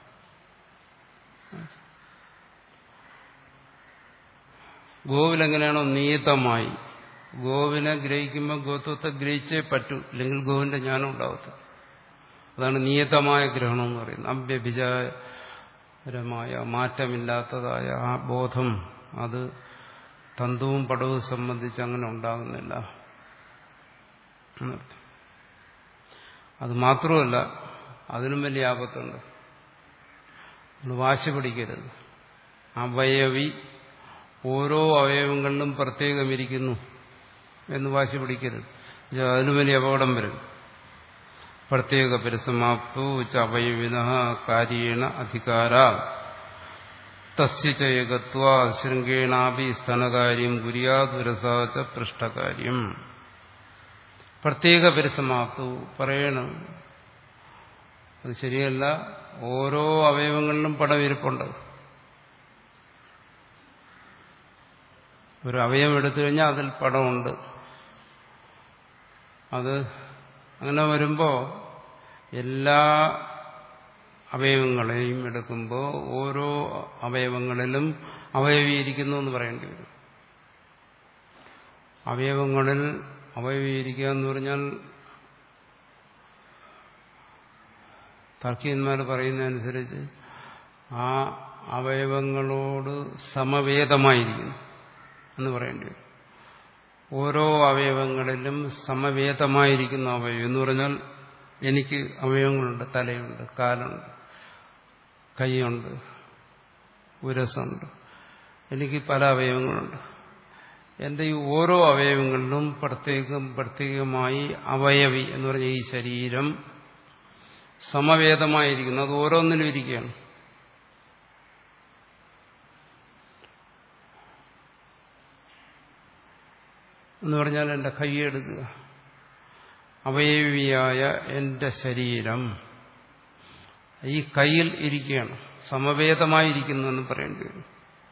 ഗോവിലെങ്ങനെയാണോ നിയതമായി, ഗോവിനെ ഗ്രഹിക്കുമ്പോൾ ഗോത്വത്തെ ഗ്രഹിച്ചേ പറ്റൂ, ഇല്ലെങ്കിൽ ഗോവിന്റെ ജ്ഞാനം ഉണ്ടാവത്തില്ല. അതാണ് നിയതമായ ഗ്രഹണം എന്ന് പറയുന്നത്. അവ്യഭിചാരമായ മാറ്റമില്ലാത്തതായ ആ ബോധം, അത് തന്തുവും പടവും സംബന്ധിച്ച് അങ്ങനെ ഉണ്ടാകുന്നില്ല എന്നർത്ഥം. അത് മാത്രമല്ല, അതിനും വലിയ ആപത്തുണ്ട്. നമ്മൾ വാശി പിടിക്കരുത്. അവയവി ഓരോ അവയവങ്ങളിലും പ്രത്യേകം ഇരിക്കുന്നു എന്ന് വാശി പിടിക്കരുത്. അതിന് വലിയ അപകടം വരും. പ്രത്യേക പരിസമാപ്തു അവയവിന കാര്യേണ അധികാര തസ്യചയകത്വ ശൃംഗേണാപി സ്തനകാര്യം കുര്യാതുരസാച പൃഷ്ഠകാര്യം. പ്രത്യേക പരിസമാപ്തു പറയണം, അത് ശരിയല്ല. ഓരോ അവയവങ്ങളിലും പടവിരിപ്പുണ്ട്. ഒരു അവയവം എടുത്തു കഴിഞ്ഞാൽ അതിൽ പടമുണ്ട്. അത് അങ്ങനെ വരുമ്പോൾ എല്ലാ അവയവങ്ങളെയും എടുക്കുമ്പോൾ ഓരോ അവയവങ്ങളിലും അവയവീകരിക്കുന്നു എന്ന് പറയേണ്ടി വരും. അവയവങ്ങളിൽ അവയവീകരിക്കുക എന്ന് പറഞ്ഞാൽ താർക്കികന്മാർ പറയുന്നതനുസരിച്ച് ആ അവയവങ്ങളോട് സമവേതമായിരിക്കുന്നു എന്ന് പറയേണ്ടി വരും. ഓരോ അവയവങ്ങളിലും സമവേതമായിരിക്കുന്ന അവയവം എന്ന് പറഞ്ഞാൽ എനിക്ക് അവയവങ്ങളുണ്ട്, തലയുണ്ട്, കാലുണ്ട്, കൈയുണ്ട്, ഉരസുണ്ട്, എനിക്ക് പല അവയവങ്ങളുണ്ട്. എൻ്റെ ഈ ഓരോ അവയവങ്ങളിലും പ്രത്യേകം പ്രത്യേകമായി അവയവി എന്ന് പറഞ്ഞ ഈ ശരീരം സമവേതമായിരിക്കുന്നു. അത് ഓരോന്നിലും ഇരിക്കുകയാണ്. എന്ന് പറഞ്ഞാൽ എൻ്റെ കൈയെടുക്കുക, അവയവിയായ എൻ്റെ ശരീരം ഈ കൈയിൽ ഇരിക്കുകയാണ്, സമവേതമായിരിക്കുന്നു എന്ന് പറയേണ്ടി വരും.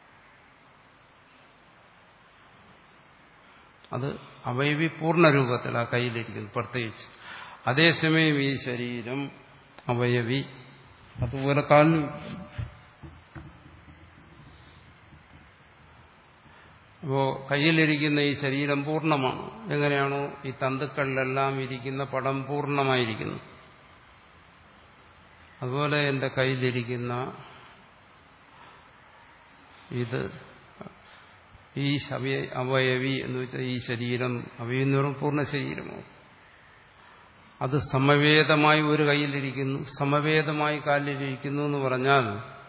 അത് അവയവി പൂർണ്ണരൂപത്തിൽ ആ കയ്യിലിരിക്കുന്നു പ്രത്യേകിച്ച്. അതേസമയം ഈ ശരീരം അവയവി അതുപോലെ കാലിന്. അപ്പോ കയ്യിലിരിക്കുന്ന ഈ ശരീരം പൂർണ്ണമാണ്. എങ്ങനെയാണോ ഈ തന്തുക്കളിലെല്ലാം ഇരിക്കുന്ന പടം പൂർണ്ണമായിരിക്കുന്നു, അതുപോലെ എൻ്റെ കയ്യിലിരിക്കുന്ന ഇത് ഈ അവയവി എന്ന് വെച്ചാൽ ഈ ശരീരം അവയവി എന്ന് പറയുമ്പോൾ പൂർണ്ണ ശരീരമോ അത് സമവേതമായി ഒരു കയ്യിലിരിക്കുന്നു, സമവേതമായി കാലിലിരിക്കുന്നു എന്ന് പറഞ്ഞാൽ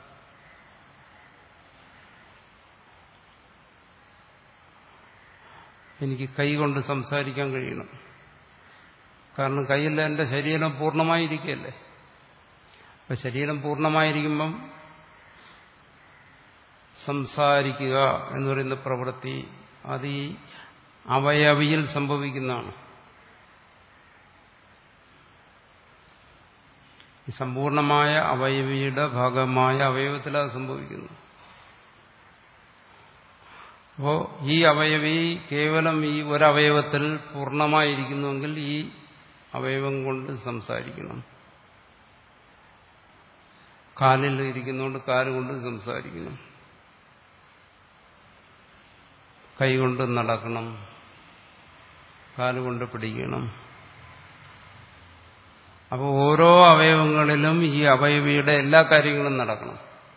എനിക്ക് കൈ കൊണ്ട് സംസാരിക്കാൻ കഴിയണം. കാരണം കയ്യിൽ എൻ്റെ ശരീരം പൂർണ്ണമായിരിക്കുകയല്ലേ. അപ്പം ശരീരം പൂർണ്ണമായിരിക്കുമ്പം സംസാരിക്കുക എന്ന് പറയുന്ന പ്രവൃത്തി അത് ഈ അവയവിയിൽ സംഭവിക്കുന്നതാണ്. ഈ സമ്പൂർണമായ അവയവിയുടെ ഭാഗമായ അവയവത്തിൽ അത് സംഭവിക്കുന്നു. അപ്പോ ഈ അവയവി കേവലം ഈ ഒരവയവത്തിൽ പൂർണ്ണമായിരിക്കുന്നുവെങ്കിൽ ഈ അവയവം കൊണ്ട് സംസാരിക്കണം. കാലിൽ ഇരിക്കുന്നതുകൊണ്ട് കാലുകൊണ്ട് സംസാരിക്കണം, കൈകൊണ്ട് നടക്കണം, കാലുകൊണ്ട് പിടിക്കണം. അപ്പോൾ ഓരോ അവയവങ്ങളിലും ഈ അവയവിയുടെ എല്ലാ കാര്യങ്ങളും നടക്കണം.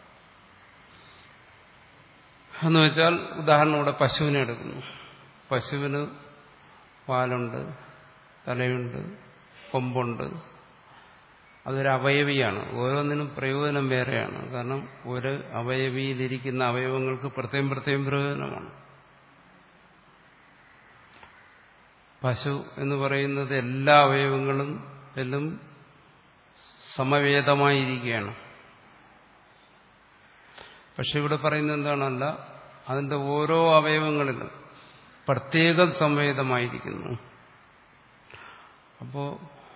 എന്ന് വെച്ചാൽ ഉദാഹരണം ഇവിടെ പശുവിനെ എടുക്കുന്നു. പശുവിന് പാലുണ്ട്, തലയുണ്ട്, കൊമ്പുണ്ട്. അതൊരു അവയവിയാണ്. ഓരോന്നിനും പ്രയോജനം വേറെയാണ്. കാരണം ഒരു അവയവിയിലിരിക്കുന്ന അവയവങ്ങൾക്ക് പ്രത്യേകം പ്രത്യേകം പ്രയോജനമാണ്. പശു എന്ന് പറയുന്നത് എല്ലാ അവയവങ്ങളും എല്ലാം സമവേതമായിരിക്കുകയാണ്. പക്ഷെ ഇവിടെ പറയുന്നത് എന്താണല്ല, അതിന്റെ ഓരോ അവയവങ്ങളിലും പ്രത്യേകം സമവേതമായിരിക്കുന്നു. അപ്പോ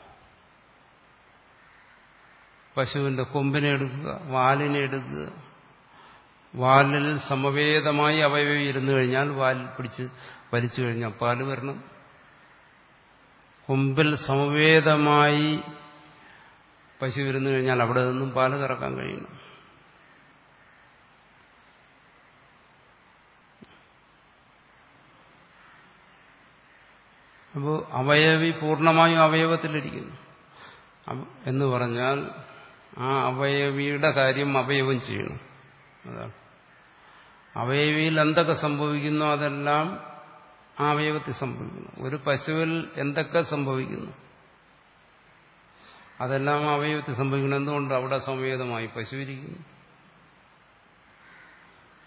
പശുവിന്റെ കൊമ്പിനെ എടുക്കുക, വാലിനെ എടുക്കുക. വാലിൽ സമവേതമായി അവയവം ഇരുന്നു കഴിഞ്ഞാൽ വാലിൽ പിടിച്ച് വലിച്ചു കഴിഞ്ഞാൽ പാല് വരണം. കൊമ്പിൽ സമവേതമായി പശു ഇരുന്നു കഴിഞ്ഞാൽ അവിടെ നിന്നും പാല് കറക്കാൻ കഴിയണം. അപ്പോൾ അവയവി പൂർണ്ണമായും അവയവത്തിലിരിക്കുന്നു എന്ന് പറഞ്ഞാൽ ആ അവയവിയുടെ കാര്യം അവയവം ചെയ്യണം. അതാണ് അവയവിയിൽ എന്തൊക്കെ സംഭവിക്കുന്നോ അതെല്ലാം ആ അവയവത്തിൽ സംഭവിക്കുന്നു. ഒരു പശുവിൽ എന്തൊക്കെ സംഭവിക്കുന്നു അതെല്ലാം അവയവത്തിൽ സംഭവിക്കണം. എന്തുകൊണ്ട്? അവിടെ സമവേതമായി പശു ഇരിക്കുന്നു.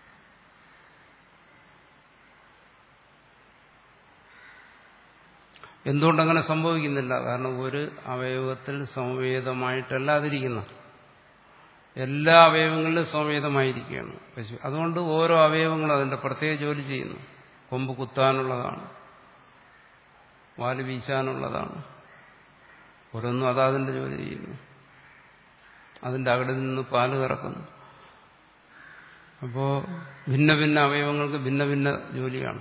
എന്തുകൊണ്ടങ്ങനെ സംഭവിക്കുന്നില്ല? കാരണം ഒരു അവയവത്തിൽ സംവേദമായിട്ടല്ലാതിരിക്കുന്നു. എല്ലാ അവയവങ്ങളിലും സംവേദമായിരിക്കുകയാണ് പശു. അതുകൊണ്ട് ഓരോ അവയവങ്ങളും അതിന്റെ പ്രത്യേക ജോലി ചെയ്യുന്നു. കൊമ്പ് കുത്താനുള്ളതാണ്, വാല് വീശാനുള്ളതാണ്, ഓരോന്നും അതാതിന്റെ ജോലി ചെയ്യുന്നു. അതിന്റെ അകടിൽ നിന്ന് പാല് കറക്കുന്നു. അപ്പോ ഭിന്ന ഭിന്ന അവയവങ്ങൾക്ക് ഭിന്ന ഭിന്ന ജോലിയാണ്.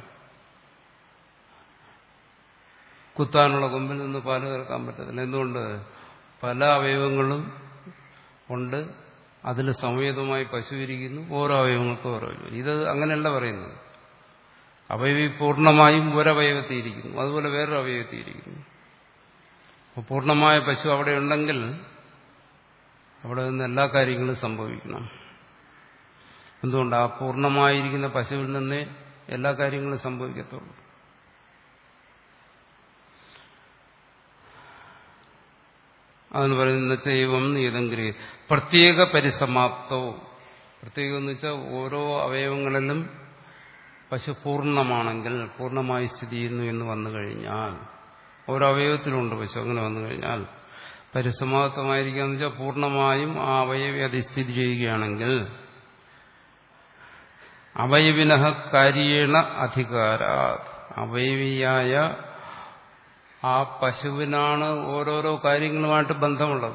കുത്താനുള്ള കൊമ്പിൽ നിന്ന് പാല് കറക്കാൻ പറ്റത്തില്ല. എന്തുകൊണ്ട്? പല അവയവങ്ങളും ഉണ്ട്, അതിൽ സംവേദമായി പശു ഇരിക്കുന്നു. ഓരോ അവയവങ്ങൾക്കും ഓരോ ജോലി. ഇത് അങ്ങനെയല്ല പറയുന്നത്. അവയവി പൂർണ്ണമായും ഒരവയവത്തിൽ ഇരിക്കുന്നു, അതുപോലെ വേറൊരു അവയവത്തിൽ ഇരിക്കുന്നു. അപ്പോൾ പൂർണ്ണമായ പശു അവിടെ ഉണ്ടെങ്കിൽ അവിടെ നിന്ന് എല്ലാ കാര്യങ്ങളും സംഭവിക്കണം. എന്തുകൊണ്ട്? ആ പൂർണ്ണമായിരിക്കുന്ന പശുവിൽ നിന്നേ എല്ലാ കാര്യങ്ങളും സംഭവിക്കത്തുള്ളൂ. അതിന് പറയുന്ന ദൈവം ഏതെങ്കിലും പ്രത്യേക പരിസമാപ്തവും, പ്രത്യേകം എന്ന് വെച്ചാൽ ഓരോ അവയവങ്ങളിലും പശു പൂർണ്ണമാണെങ്കിൽ, പൂർണ്ണമായി സ്ഥിതി ചെയ്യുന്നു എന്ന് വന്നു കഴിഞ്ഞാൽ, ഓരോ അവയവത്തിലുണ്ട് പശു, അങ്ങനെ വന്നു കഴിഞ്ഞാൽ പരിസമാപ്തമായിരിക്കുക എന്ന് വെച്ചാൽ പൂർണ്ണമായും ആ അവയവി അധിസ്ഥിതി ചെയ്യുകയാണെങ്കിൽ അവയവിന കാര്യേണ അധികാര, അവയവിയായ ആ പശുവിനാണ് ഓരോരോ കാര്യങ്ങളുമായിട്ട് ബന്ധമുള്ളത്.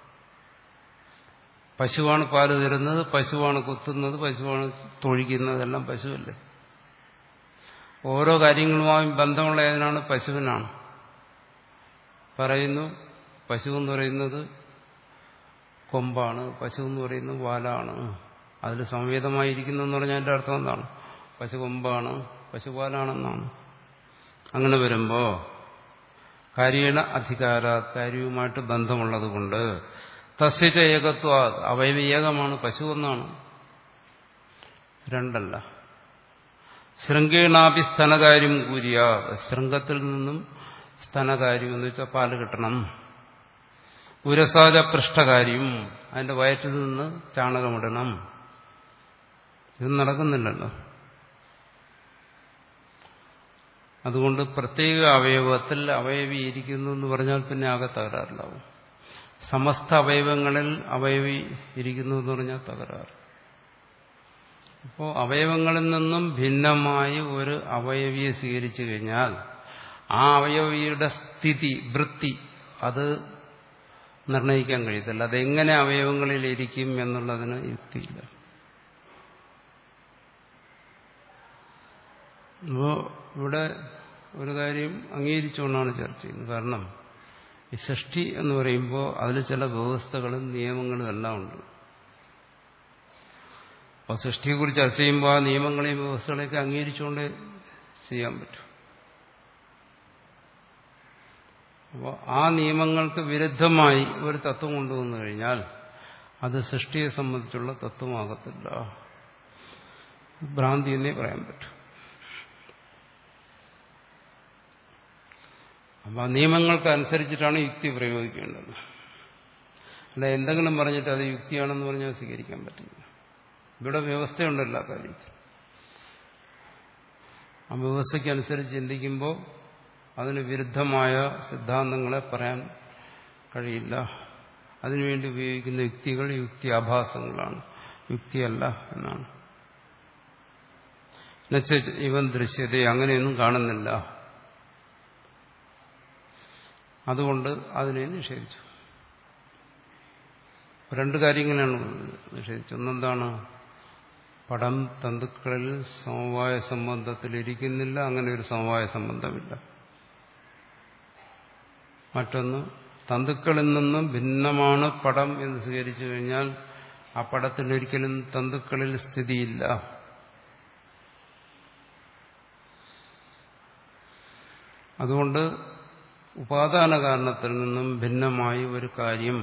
പശുവാണ് പാല് തരുന്നത്, പശുവാണ് കുത്തുന്നത്, പശുവാണ് തൊഴിക്കുന്നത്, എല്ലാം പശുവല്ലേ. ഓരോ കാര്യങ്ങളുമായും ബന്ധമുള്ള ഏതിനാണ്? പശുവിനാണ്. പറയുന്നു പശു എന്ന് പറയുന്നത് കൊമ്പാണ്, പശു എന്ന് പറയുന്നത് വാലാണ്. അതിൽ സംവേദമായിരിക്കുന്നു എന്ന് പറഞ്ഞാൽ അതിന്റെ അർത്ഥം എന്താണ്? പശു കൊമ്പാണ്, പശുപാലാണെന്നാണ്. അങ്ങനെ വരുമ്പോ കാര്യേണ അധികാര, കാര്യവുമായിട്ട് ബന്ധമുള്ളത് കൊണ്ട് തസ്യച ഏകത്വ, അവയവ ഏകമാണ്, പശു ഒന്നാണ്, രണ്ടല്ല. ശൃംഗേണാപി സ്തനകാര്യം കൂരിയ, ശൃംഗത്തിൽ നിന്നും സ്തനകാര്യം എന്ന് വെച്ചാൽ പാല് കിട്ടണം. ഉരസാജ പൃഷ്ഠകാര്യം, അതിന്റെ വയറ്റിൽ നിന്ന് ചാണകമിടണം. ഇത് നടക്കുന്നില്ലല്ലോ. അതുകൊണ്ട് പ്രത്യേക അവയവത്തിൽ അവയവി ഇരിക്കുന്നു എന്ന് പറഞ്ഞാൽ പിന്നെ ആകെ തകരാറിലാവും. സമസ്ത അവയവങ്ങളിൽ അവയവി ഇരിക്കുന്നു എന്ന് പറഞ്ഞാൽ തകരാറ്. അപ്പോൾ അവയവങ്ങളിൽ നിന്നും ഭിന്നമായി ഒരു അവയവിയെ സ്വീകരിച്ചു കഴിഞ്ഞാൽ ആ അവയവിയുടെ സ്ഥിതി, വൃത്തി, അത് നിർണയിക്കാൻ കഴിയത്തില്ല. അതെങ്ങനെ അവയവങ്ങളിൽ ഇരിക്കും എന്നുള്ളതിന് യുക്തിയില്ല. അപ്പോൾ ഇവിടെ ഒരു കാര്യം അംഗീകരിച്ചുകൊണ്ടാണ് ചർച്ച ചെയ്യുന്നത്. കാരണം ഈ സൃഷ്ടി എന്ന് പറയുമ്പോൾ അതിൽ ചില വ്യവസ്ഥകളും നിയമങ്ങളും എല്ലാം ഉണ്ട്. അപ്പോൾ സൃഷ്ടിയെക്കുറിച്ച് ചർച്ച ചെയ്യുമ്പോൾ ആ നിയമങ്ങളെയും വ്യവസ്ഥകളെയൊക്കെ അംഗീകരിച്ചുകൊണ്ട് ചെയ്യാൻ പറ്റും. അപ്പോൾ ആ നിയമങ്ങൾക്ക് വിരുദ്ധമായി ഒരു തത്വം കൊണ്ടുവന്നു കഴിഞ്ഞാൽ അത് സൃഷ്ടിയെ സംബന്ധിച്ചുള്ള തത്വമാകത്തില്ല, ഭ്രാന്തി എന്നേ പറയാൻ പറ്റും. അപ്പം ആ നിയമങ്ങൾക്ക് അനുസരിച്ചിട്ടാണ് യുക്തി പ്രയോഗിക്കേണ്ടത്. അല്ല എന്തെങ്കിലും പറഞ്ഞിട്ട് അത് യുക്തിയാണെന്ന് പറഞ്ഞാൽ സ്വീകരിക്കാൻ പറ്റില്ല. ഇവിടെ വ്യവസ്ഥയുണ്ടല്ലോ ആ കാര്യത്തിൽ. ആ വ്യവസ്ഥയ്ക്കനുസരിച്ച് ചിന്തിക്കുമ്പോൾ അതിന് വിരുദ്ധമായ സിദ്ധാന്തങ്ങളെ പറയാൻ കഴിയില്ല. അതിനുവേണ്ടി ഉപയോഗിക്കുന്ന യുക്തികൾ യുക്തി ആഭാസങ്ങളാണ്, യുക്തിയല്ല എന്നാണ്. എന്നുവെച്ചാൽ ഇവൻ ദൃശ്യത അങ്ങനെയൊന്നും കാണുന്നില്ല, അതുകൊണ്ട് അതിനെ നിഷേധിച്ചു. രണ്ട് കാര്യങ്ങളാണ് നിഷേധിച്ചു. ഒന്നെന്താണ്? പടം തന്തുക്കളിൽ സമവായ സംബന്ധത്തിലിരിക്കുന്നില്ല, അങ്ങനെ ഒരു സമവായ സംബന്ധമില്ല. മറ്റൊന്ന്, തന്തുക്കളിൽ നിന്നും ഭിന്നമാണ് പടം എന്ന് സ്വീകരിച്ചു കഴിഞ്ഞാൽ ആ പടത്തിനൊരിക്കലും തന്തുക്കളിൽ സ്ഥിതിയില്ല. അതുകൊണ്ട് ഉപാദാന കാരണത്തിൽ നിന്നും ഭിന്നമായി ഒരു കാര്യം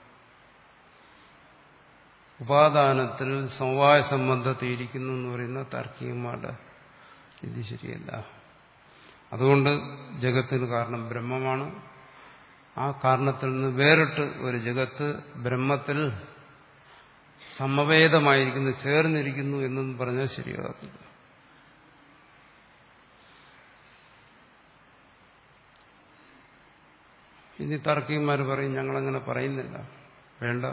ഉപാദാനത്തിൽ സമവായ സംബന്ധത്തിൽ ഇരിക്കുന്നു എന്ന് പറയുന്ന താർക്കികന്മാരുടെ ഇത് ശരിയല്ല. അതുകൊണ്ട് ജഗത്തിന് കാരണം ബ്രഹ്മമാണ്. ആ കാരണത്തിൽ നിന്ന് വേറിട്ട് ഒരു ജഗത്ത് ബ്രഹ്മത്തിൽ സമവേദമായിരിക്കുന്നു, ചേർന്നിരിക്കുന്നു എന്നും പറഞ്ഞാൽ ശരിയാകത്തില്ല. ഇനി തർക്കിമാർ പറയും ഞങ്ങളങ്ങനെ പറയുന്നില്ല. വേണ്ട,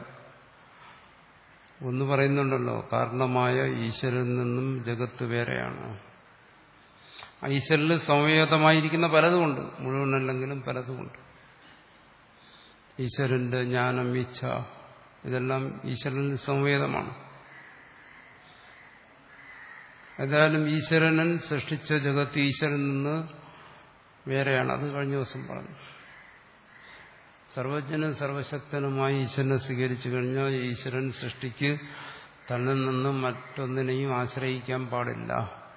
ഒന്ന് പറയുന്നുണ്ടല്ലോ, കാരണമായ ഈശ്വരനിൽ നിന്നും ജഗത്ത് വേറെയാണ്. ഈശ്വരനിൽ സംവേദമായിരിക്കുന്ന പലതുമുണ്ട്, മുഴുവനല്ലെങ്കിലും പലതുമുണ്ട്. ഈശ്വരന്റെ ജ്ഞാനം, ഇച്ഛ, ഇതെല്ലാം ഈശ്വരനിൽ സംവേദമാണ്. ഏതായാലും ഈശ്വരനൻ സൃഷ്ടിച്ച ജഗത്ത് ഈശ്വരനിൽ നിന്ന് വേറെയാണ്. അത് കഴിഞ്ഞ ദിവസം പറഞ്ഞു. സർവജ്ഞനും സർവശക്തനുമായി ഈശ്വരനെ സ്വീകരിച്ചു കഴിഞ്ഞാൽ ഈശ്വരൻ സൃഷ്ടിക്ക് തന്നിൽ നിന്നും മറ്റൊന്നിനെയും ആശ്രയിക്കാൻ പാടില്ല.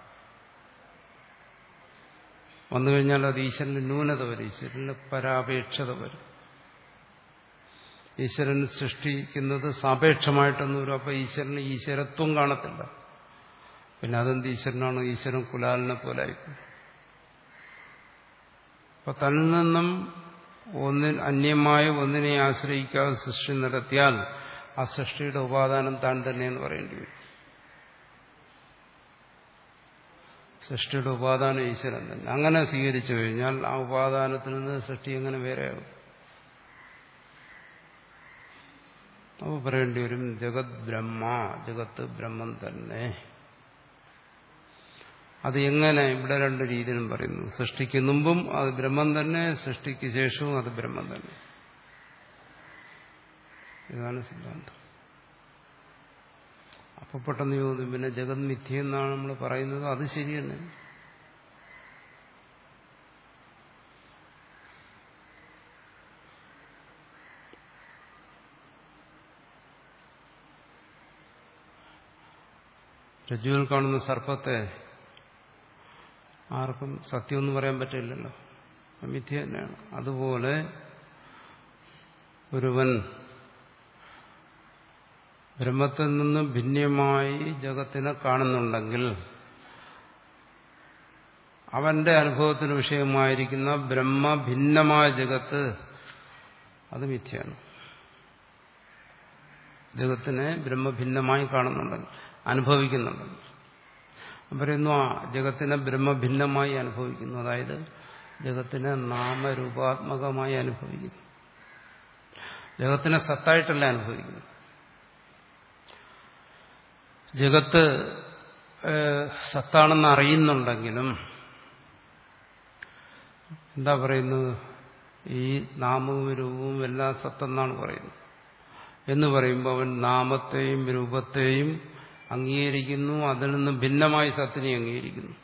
വന്നു കഴിഞ്ഞാൽ അത് ഈശ്വരന് ന്യൂനത വരും, ഈശ്വരന് പരാപേക്ഷത വരും. ഈശ്വരൻ സൃഷ്ടിക്കുന്നത് സാപേക്ഷമായിട്ടൊന്നും വരും. അപ്പൊ ഈശ്വരന് ഈശ്വരത്വം കാണത്തില്ല. പിന്നെ അതെന്ത് ഈശ്വരനാണ്? ഈശ്വരൻ കുലാലിനെ പോലെ ആയിപ്പോയി. അപ്പൊ തന്നിൽ നിന്നും ഒന്നിൽ അന്യമായ ഒന്നിനെ ആശ്രയിക്കാതെ സൃഷ്ടി നടത്തിയാൽ ആ സൃഷ്ടിയുടെ ഉപാദാനം താൻ തന്നെയെന്ന് പറയേണ്ടി വരും. സൃഷ്ടിയുടെ ഉപാദാനം ഈശ്വരൻ തന്നെ. അങ്ങനെ സ്വീകരിച്ചു കഴിഞ്ഞാൽ ആ ഉപാദാനത്തിൽ നിന്ന് സൃഷ്ടി എങ്ങനെ വേറെയാകും? അപ്പോൾ പറയേണ്ടി വരും ജഗത് ബ്രഹ്മ, ജഗത്ത് ബ്രഹ്മം തന്നെ. അത് എങ്ങനെ? ഇവിടെ രണ്ട് രീതിയിലും പറയുന്നു. സൃഷ്ടിക്ക് മുമ്പും അത് ബ്രഹ്മം തന്നെ, സൃഷ്ടിക്ക് ശേഷവും അത് ബ്രഹ്മം തന്നെ. ഇതാണ് സിദ്ധാന്തം. അപ്പൊ പെട്ടെന്ന് ചോദിക്കും, പിന്നെ ജഗത് മിഥ്യ എന്നാണ് നമ്മൾ പറയുന്നത്. അത് ശരി തന്നെ. രജ്ജുവിൽ കാണുന്ന സർപ്പത്തെ ആർക്കും സത്യമെന്ന് പറയാൻ പറ്റില്ലല്ലോ, മിഥ്യ തന്നെയാണ്. അതുപോലെ ഒരുവൻ ബ്രഹ്മത്തിൽ നിന്ന് ഭിന്നമായി ജഗത്തിനെ കാണുന്നുണ്ടെങ്കിൽ അവന്റെ അനുഭവത്തിന് വിഷയമായിരിക്കുന്ന ബ്രഹ്മ ഭിന്നമായ ജഗത്ത് അത് മിഥ്യയാണ്. ജഗത്തിനെ ബ്രഹ്മഭിന്നമായി കാണുന്നുണ്ടെങ്കിൽ, അനുഭവിക്കുന്നുണ്ടെങ്കിൽ പറയുന്നു ആ ജഗത്തിനെ ബ്രഹ്മഭിന്നമായി അനുഭവിക്കുന്നു. അതായത് ജഗത്തിനെ നാമരൂപാത്മകമായി അനുഭവിക്കുന്നു. ജഗത്തിനെ സത്തായിട്ടല്ല അനുഭവിക്കുന്നു. ജഗത്ത് സത്താണെന്ന് അറിയുന്നുണ്ടെങ്കിലും എന്താ പറയുന്നത്? ഈ നാമവും രൂപവും എല്ലാം സത്തെന്നാണ് പറയുന്നത്. എന്ന് പറയുമ്പോൾ അവൻ നാമത്തെയും രൂപത്തെയും അംഗീകരിക്കുന്നു, അതിൽ നിന്ന് ഭിന്നമായി സത്തിനെ അംഗീകരിക്കുന്നു.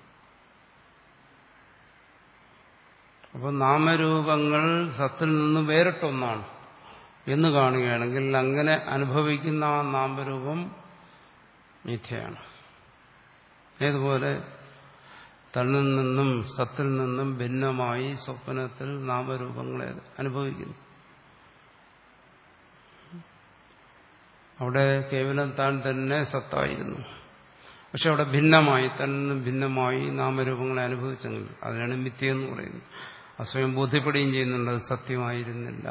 അപ്പോൾ നാമരൂപങ്ങൾ സത്തിൽ നിന്ന് വേറിട്ടൊന്നാണ് എന്ന് കാണുകയാണെങ്കിൽ അങ്ങനെ അനുഭവിക്കുന്ന ആ നാമരൂപം മിഥ്യയാണ്. ഏതുപോലെ തന്നിൽ നിന്നും സത്തിൽ നിന്നും ഭിന്നമായി സ്വപ്നത്തിൽ നാമരൂപങ്ങളെ അനുഭവിക്കുന്നു. അവിടെ കേവലം താൻ തന്നെ സത്തായിരുന്നു. പക്ഷെ അവിടെ ഭിന്നമായി, തന്നിൽ ഭിന്നമായി നാമരൂപങ്ങളെ അനുഭവിച്ചെങ്കിൽ അതിനാണ് മിഥ്യയെന്ന് പറയുന്നത്. ആ സ്വയം ബോധ്യപ്പെടുകയും ചെയ്യുന്നുണ്ട് അത് സത്യമായിരുന്നില്ല.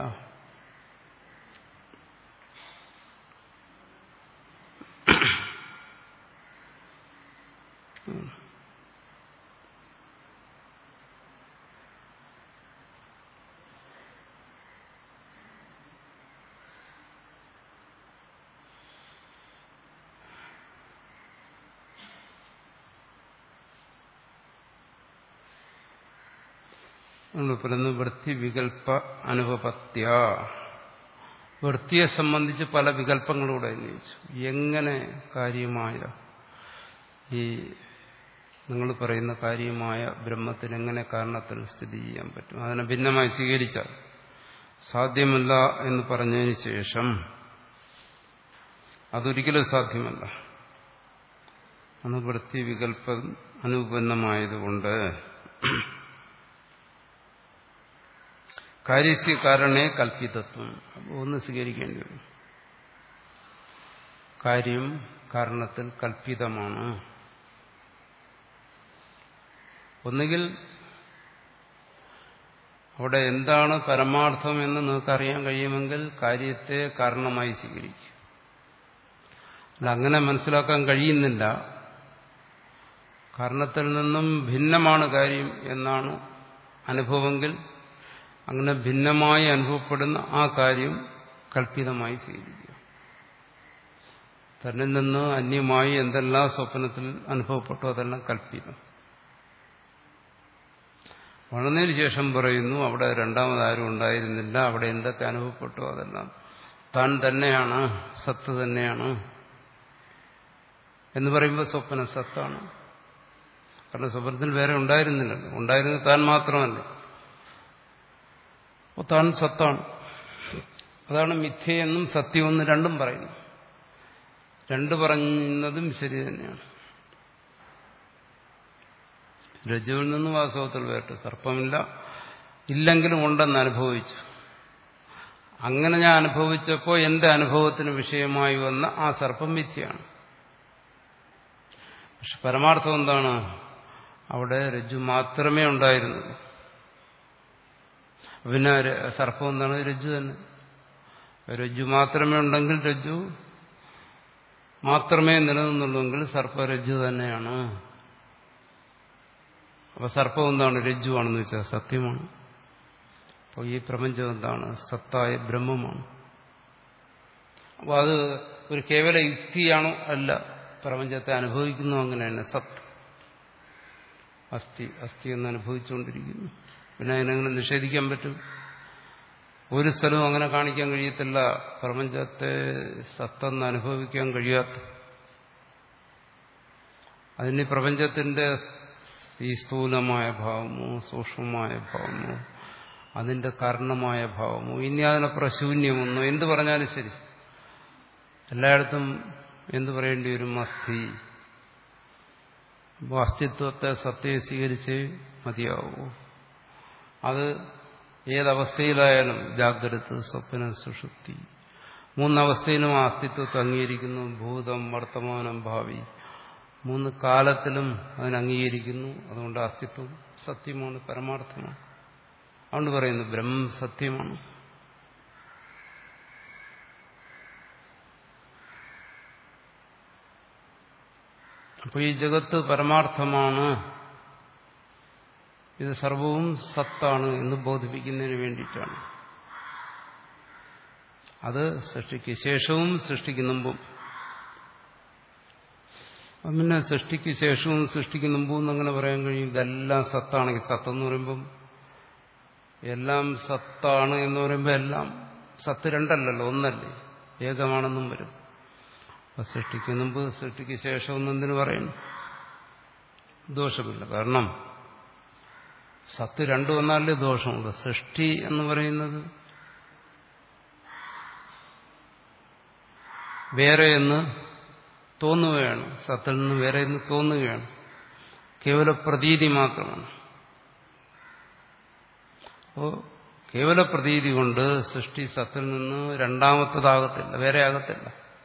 പറയുന്നത് വൃത്തി വികല്പ അനുപപത്യ. വൃത്തിയെ സംബന്ധിച്ച് പല വികല്പങ്ങളൂടെ അന്വേഷിച്ചു. എങ്ങനെ കാര്യമായ ഈ നിങ്ങൾ പറയുന്ന കാര്യമായ ബ്രഹ്മത്തിന് എങ്ങനെ കാരണത്തിൽ സ്ഥിതി ചെയ്യാൻ പറ്റും? അതിനെ ഭിന്നമായി സ്വീകരിച്ചാൽ സാധ്യമല്ല എന്ന് പറഞ്ഞതിന് ശേഷം അതൊരിക്കലും സാധ്യമല്ല. അന്ന് വൃത്തി വികല്പം അനുപന്നമായതുകൊണ്ട് കാര്യസ്യ കാരണേ കൽപ്പിതത്വം. അപ്പോൾ ഒന്ന് സ്വീകരിക്കേണ്ടി വരും. കാര്യം കാരണത്തിൽ കൽപ്പിതമാണ്. ഒന്നുകിൽ അവിടെ എന്താണ് പരമാർത്ഥം എന്ന് നിങ്ങൾക്കറിയാൻ കഴിയുമെങ്കിൽ കാര്യത്തെ കാരണമായി സ്വീകരിക്കും. അല്ല, അങ്ങനെ മനസ്സിലാക്കാൻ കഴിയുന്നില്ല. കാരണത്തിൽ നിന്നും ഭിന്നമാണ് കാര്യം എന്നാണ് അനുഭവമെങ്കിൽ അങ്ങനെ ഭിന്നമായി അനുഭവപ്പെടുന്ന ആ കാര്യം കൽപ്പിതമായി സ്വീകരിക്കുക. തന്നിൽ നിന്ന് അന്യമായി എന്തെല്ലാം സ്വപ്നത്തിൽ അനുഭവപ്പെട്ടു അതെല്ലാം കൽപ്പിതം. വളർന്നതിന് ശേഷം പറയുന്നു അവിടെ രണ്ടാമതാരും ഉണ്ടായിരുന്നില്ല, അവിടെ എന്തൊക്കെ അനുഭവപ്പെട്ടു അതെല്ലാം താൻ തന്നെയാണ്, സത്ത് തന്നെയാണ് എന്ന് പറയുമ്പോൾ സ്വപ്നം സത്താണ്. കാരണം സ്വപ്നത്തിൽ വേറെ ഉണ്ടായിരുന്നില്ലല്ലോ, ഉണ്ടായിരുന്നത് താൻ മാത്രമല്ല. അപ്പോൾ താൻ സത്താണ്. അതാണ് മിഥ്യയെന്നും സത്യമെന്നും രണ്ടും പറയുന്നു. രണ്ട് പറയുന്നതും ശരി തന്നെയാണ്. രജ്ജുവിൽ നിന്ന് വാസ്തവത്തിൽ വേറിട്ട് സർപ്പമില്ല, ഇല്ലെങ്കിലും ഉണ്ടെന്ന് അനുഭവിച്ചു. അങ്ങനെ ഞാൻ അനുഭവിച്ചപ്പോൾ എന്റെ അനുഭവത്തിന് വിഷയമായി വന്ന ആ സർപ്പം മിഥ്യയാണ്. പക്ഷെ പരമാർത്ഥം എന്താണ്? അവിടെ രജ്ജു മാത്രമേ ഉണ്ടായിരുന്നുള്ളൂ. പിന്നെ സർപ്പം എന്താണ്? രജ്ജു തന്നെ. രജ്ജു മാത്രമേ ഉണ്ടെങ്കിൽ രജ്ജു മാത്രമേ നിലനിന്നുള്ളൂവെങ്കിൽ സർപ്പരജ്ജു തന്നെയാണ്. അപ്പൊ സർപ്പം എന്താണ്? രജ്ജുവാണെന്ന് വെച്ചാൽ സത്യമാണ്. അപ്പോൾ ഈ പ്രപഞ്ചം എന്താണ്? സത്തായ ബ്രഹ്മമാണ്. അപ്പോൾ അത് ഒരു കേവല യുക്തിയാണോ? അല്ല. പ്രപഞ്ചത്തെ അനുഭവിക്കുന്നു അങ്ങനെ തന്നെ. സത്ത് അസ്ഥി അസ്ഥി എന്ന് അനുഭവിച്ചുകൊണ്ടിരിക്കുന്നു. പിന്നെ അതിനെങ്ങനെ നിഷേധിക്കാൻ പറ്റും? ഒരു സ്ഥലവും അങ്ങനെ കാണിക്കാൻ കഴിയത്തില്ല. പ്രപഞ്ചത്തെ സത്തെന്ന് അനുഭവിക്കാൻ കഴിയാത്ത, അതിന് പ്രപഞ്ചത്തിന്റെ ഈ സ്ഥൂലമായ ഭാവമോ സൂക്ഷ്മമായ ഭാവമോ അതിന്റെ കാരണമായ ഭാവമോ ഇനി അതിനപ്പുറം ശൂന്യമൊന്നോ എന്ത് പറഞ്ഞാലും ശരി, എല്ലായിടത്തും എന്ത് പറയേണ്ടി വരും? അസ്ഥി. അപ്പോൾ അസ്തിത്വത്തെ സത്യയെ സ്വീകരിച്ച് മതിയാവൂ. അത് ഏതവസ്ഥയിലായാലും ജാഗ്രത, സ്വപ്നം, സുഷുപ്തി, മൂന്നവസ്ഥയിലും ആ അസ്തിത്വത്തെ അംഗീകരിക്കുന്നു. ഭൂതം, വർത്തമാനം, ഭാവി, മൂന്ന് കാലത്തിലും അതിനെ അംഗീകരിക്കുന്നു. അതുകൊണ്ട് അസ്തിത്വം സത്യമാണ്, പരമാർത്ഥമാണ്. അതുകൊണ്ട് പറയുന്നു ബ്രഹ്മം സത്യമാണ്. അപ്പോൾ ഈ ജഗത്ത് പരമാർത്ഥമാണ്, ഇത് സർവവും സത്താണ് എന്ന് ബോധിപ്പിക്കുന്നതിന് വേണ്ടിയിട്ടാണ്. അത് സൃഷ്ടിക്ക് ശേഷവും സൃഷ്ടിക്ക് മുമ്പും. പിന്നെ സൃഷ്ടിക്ക് ശേഷവും സൃഷ്ടിക്ക് മുമ്പും എന്നങ്ങനെ പറയാൻ കഴിയും. ഇതെല്ലാം സത്താണെങ്കിൽ, സത്തെന്ന് പറയുമ്പം എല്ലാം സത്താണ് എന്ന് പറയുമ്പോൾ എല്ലാം സത്ത് രണ്ടല്ലല്ലോ, ഒന്നല്ലേ, ഏകമാണെന്നും വരും. അപ്പൊ സൃഷ്ടിക്ക് മുമ്പ് സൃഷ്ടിക്ക് ശേഷം ഒന്നെന്തിനു പറയുന്നു? ദോഷമില്ല. കാരണം സത്ത് രണ്ടു വന്നാലേ ദോഷമുള്ളൂ. സൃഷ്ടി എന്ന് പറയുന്നത് വേറെ എന്ന് തോന്നുകയാണ്, സത്തിൽ നിന്ന് വേറെ എന്ന് തോന്നുകയാണ്. കേവല പ്രതീതി മാത്രമാണ്. അപ്പോൾ കേവല പ്രതീതി കൊണ്ട് സൃഷ്ടി സത്തിൽ നിന്ന് രണ്ടാമത്തതാകത്തില്ല, വേറെ ആകത്തില്ല,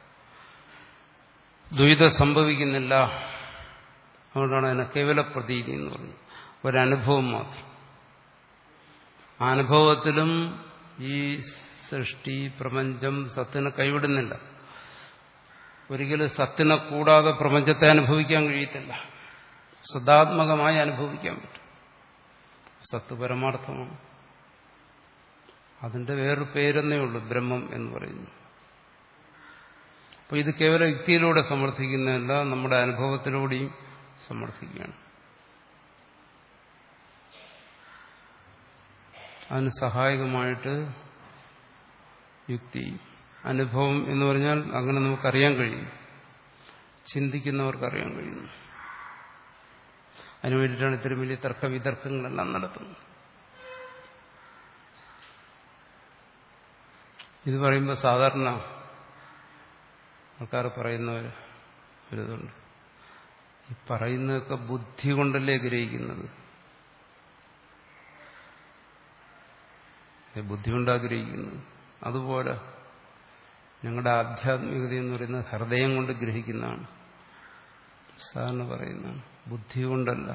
ദ്വൈതം സംഭവിക്കുന്നില്ല. അതുകൊണ്ടാണ് അതിനെ കേവല പ്രതീതി എന്ന് പറയുന്നത്. ഒരനുഭവം മാത്രം. ആ അനുഭവത്തിലും ഈ സൃഷ്ടി പ്രപഞ്ചം സത്തിനെ കൈവിടുന്നില്ല. ഒരിക്കലും സത്തിനെ കൂടാതെ പ്രപഞ്ചത്തെ അനുഭവിക്കാൻ കഴിയത്തില്ല. സദാത്മകമായി അനുഭവിക്കാൻ പറ്റും. സത്ത് പരമാർത്ഥമാണ്. അതിന്റെ വേറൊരു പേരെന്നേ ഉള്ളൂ, ബ്രഹ്മം എന്ന് പറയുന്നു. അപ്പോൾ ഇത് കേവലം യുക്തിയിലൂടെ സമർത്ഥിക്കുന്നതല്ല, നമ്മുടെ അനുഭവത്തിലൂടെയും സമർത്ഥിക്കുകയാണ്. അതിന് സഹായകമായിട്ട് യുക്തി, അനുഭവം എന്ന് പറഞ്ഞാൽ അങ്ങനെ നമുക്കറിയാൻ കഴിയും, ചിന്തിക്കുന്നവർക്കറിയാൻ കഴിയുന്നു. അതിനുവേണ്ടിയിട്ടാണ് ഇത്തരം വലിയ തർക്കവിതർക്കങ്ങളെല്ലാം നടത്തുന്നത്. ഇത് പറയുമ്പോൾ സാധാരണ ആൾക്കാർ പറയുന്നവർ ഒരിതുണ്ട്, ഈ പറയുന്നതൊക്കെ ബുദ്ധി കൊണ്ടല്ലേ ഗ്രഹിക്കുന്നത്, ബുദ്ധി കൊണ്ടാഗ്രഹിക്കുന്നത്. അതുപോലെ ഞങ്ങളുടെ ആധ്യാത്മികത എന്ന് പറയുന്നത് ഹൃദയം കൊണ്ട് ഗ്രഹിക്കുന്നതാണ് സാധാരണ പറയുന്നതാണ്, ബുദ്ധി കൊണ്ടല്ല.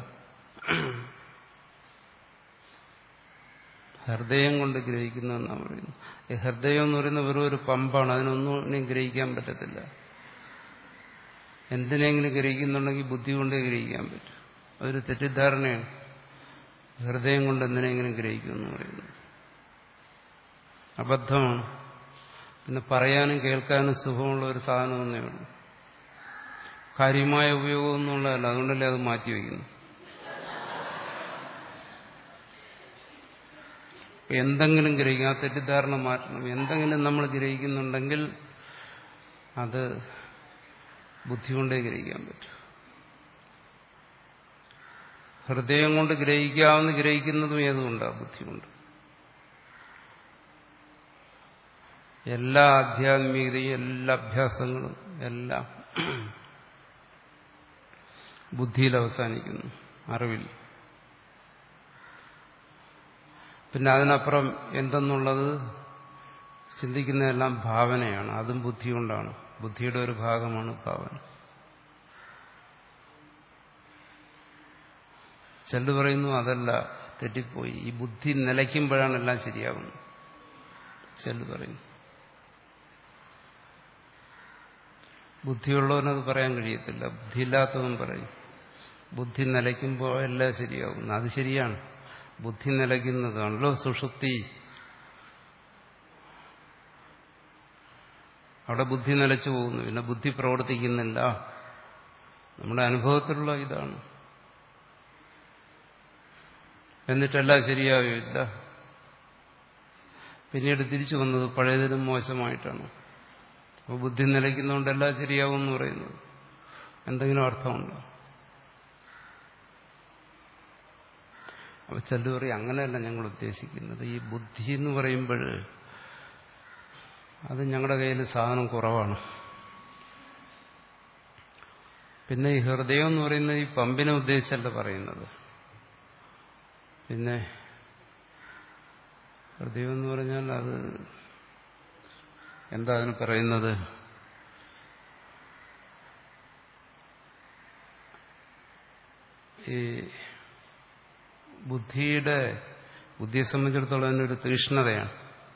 ഹൃദയം കൊണ്ട് ഗ്രഹിക്കുന്നു എന്നാണ് പറയുന്നത്. ഈ ഹൃദയം എന്ന് പറയുന്നത് വെറും ഒരു പമ്പാണ്, അതിനൊന്നും ഗ്രഹിക്കാൻ പറ്റത്തില്ല. എന്തിനെങ്കിലും ഗ്രഹിക്കുന്നുണ്ടെങ്കിൽ ബുദ്ധി കൊണ്ടേ ഗ്രഹിക്കാൻ പറ്റും. അതൊരു തെറ്റിദ്ധാരണയാണ്. ഹൃദയം കൊണ്ട് എന്തിനെങ്കിലും ഗ്രഹിക്കും എന്ന് പറയുന്നത്. അബദ്ധമാണ്. പിന്നെ പറയാനും കേൾക്കാനും സുഖമുള്ള ഒരു സാധനമെന്നേ ഉള്ളൂ. കാര്യമായ ഉപയോഗമൊന്നും ഉള്ളതല്ല. അതുകൊണ്ടല്ലേ അത് മാറ്റിവെക്കുന്നു. എന്തെങ്കിലും ഗ്രഹിക്കും, ആ തെറ്റിദ്ധാരണ മാറ്റണം. എന്തെങ്കിലും നമ്മൾ ഗ്രഹിക്കുന്നുണ്ടെങ്കിൽ അത് ബുദ്ധി കൊണ്ടേ ഗ്രഹിക്കാൻ പറ്റും. ഹൃദയം കൊണ്ട് ഗ്രഹിക്കാവുന്ന ഗ്രഹിക്കുന്നതും ഏതുകൊണ്ടാണ്? ബുദ്ധി കൊണ്ട്. എല്ലാ ആധ്യാത്മികതയും എല്ലാ അഭ്യാസങ്ങളും എല്ലാം ബുദ്ധിയിൽ അവസാനിക്കുന്നു, അറിവിൽ. പിന്നെ അതിനപ്പുറം എന്തെന്നുള്ളത് ചിന്തിക്കുന്നതെല്ലാം ഭാവനയാണ്. അതും ബുദ്ധി കൊണ്ടാണ്. ബുദ്ധിയുടെ ഒരു ഭാഗമാണ് ഭാവന. ചിലർ പറയുന്നു അതല്ല, തെറ്റിപ്പോയി, ഈ ബുദ്ധി നിലയ്ക്കുമ്പോഴാണ് എല്ലാം ശരിയാകുന്നത്. ചിലർ പറയുന്നു. ബുദ്ധിയുള്ളവനത് പറയാൻ കഴിയത്തില്ല. ബുദ്ധിയില്ലാത്തവൻ പറയും ബുദ്ധി നിലയ്ക്കുമ്പോൾ എല്ലാം ശരിയാകുന്നു. അത് ശരിയാണ്. ബുദ്ധി നിലയ്ക്കുന്നതാണല്ലോ സുഷുപ്തി. അവിടെ ബുദ്ധി നിലച്ചു പോകുന്നു. പിന്നെ ബുദ്ധി പ്രവർത്തിക്കുന്നില്ല. നമ്മുടെ അനുഭവത്തിലുള്ള ഇതാണ്. എന്നിട്ടെല്ലാം ശരിയാവില്ല. പിന്നീട് തിരിച്ചു വന്നത് പഴയതിനും മോശമായിട്ടാണ്. അപ്പോൾ ബുദ്ധി നിലയ്ക്കുന്നതുകൊണ്ട് എല്ലാം ശരിയാവും എന്ന് പറയുന്നത് എന്തെങ്കിലും അർത്ഥമുണ്ടോ? അപ്പൊ ചിലർ പറയും അങ്ങനെയല്ല ഞങ്ങൾ ഉദ്ദേശിക്കുന്നത്. ഈ ബുദ്ധി എന്ന് പറയുമ്പോൾ അത് ഞങ്ങളുടെ കയ്യിൽ സാധനം കുറവാണ്. പിന്നെ ഈ ഹൃദയം എന്ന് പറയുന്നത് ഈ പമ്പിനെ ഉദ്ദേശിച്ചല്ല പറയുന്നത്. പിന്നെ ഹൃദയം എന്ന് പറഞ്ഞാൽ അത് എന്താ അതിന് പറയുന്നത്? ഈ ബുദ്ധിയുടെ ബുദ്ധിയെ സംബന്ധിച്ചിടത്തോളം അതിനൊരു തീഷ്ണതയാണ്.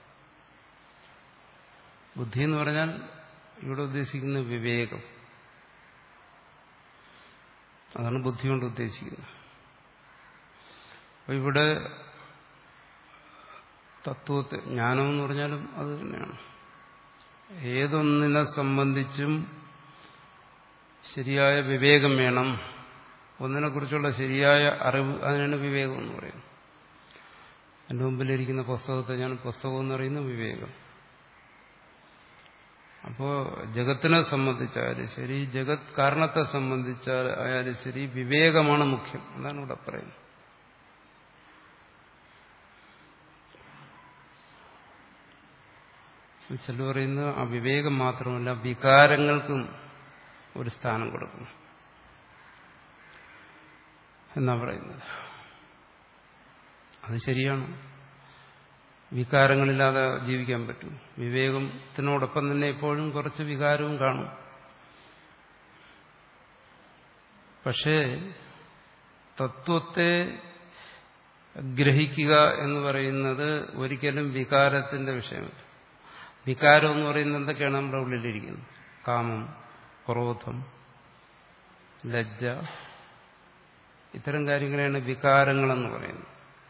ബുദ്ധി എന്ന് പറഞ്ഞാൽ ഇവിടെ ഉദ്ദേശിക്കുന്ന വിവേകം. അതാണ് ബുദ്ധി കൊണ്ട് ഉദ്ദേശിക്കുന്നത്. അപ്പൊ ഇവിടെ തത്വത്തെ ജ്ഞാനം എന്ന് പറഞ്ഞാലും അത് തന്നെയാണ്. ഏതൊന്നിനെ സംബന്ധിച്ചും ശരിയായ വിവേകം വേണം. ഒന്നിനെ കുറിച്ചുള്ള ശരിയായ അറിവ്, അതിനാണ് വിവേകം എന്ന് പറയുന്നത്. എൻ്റെ മുമ്പിലിരിക്കുന്ന പുസ്തകത്തെ ഞാൻ പുസ്തകം എന്ന് പറയുന്ന വിവേകം. അപ്പോ ജഗത്തിനെ സംബന്ധിച്ചായാലും ശരി, ജഗത് കാരണത്തെ സംബന്ധിച്ചായാലും ശരി, വിവേകമാണ് മുഖ്യം. എന്നാണ് ഇവിടെ പറയുന്നത്. ചില പറയുന്നത് ആ വിവേകം മാത്രമല്ല, വികാരങ്ങൾക്കും ഒരു സ്ഥാനം കൊടുക്കണം എന്നാ പറയുന്നത്. അത് ശരിയാണ്. വികാരങ്ങളില്ലാതെ ജീവിക്കാൻ പറ്റും. വിവേകത്തിനോടൊപ്പം തന്നെ എപ്പോഴും കുറച്ച് വികാരവും കാണും. പക്ഷേ തത്വത്തെ ഗ്രഹിക്കുക എന്ന് പറയുന്നത് ഒരിക്കലും വികാരത്തിന്റെ വിഷയമല്ല. വികാരം എന്ന് പറയുന്നത് എന്തൊക്കെയാണ് നമ്മുടെ ഉള്ളിലിരിക്കുന്നത്? കാമം, ക്രോധം, ലജ്ജ, ഇത്തരം കാര്യങ്ങളെയാണ് വികാരങ്ങളെന്ന് പറയുന്നത്.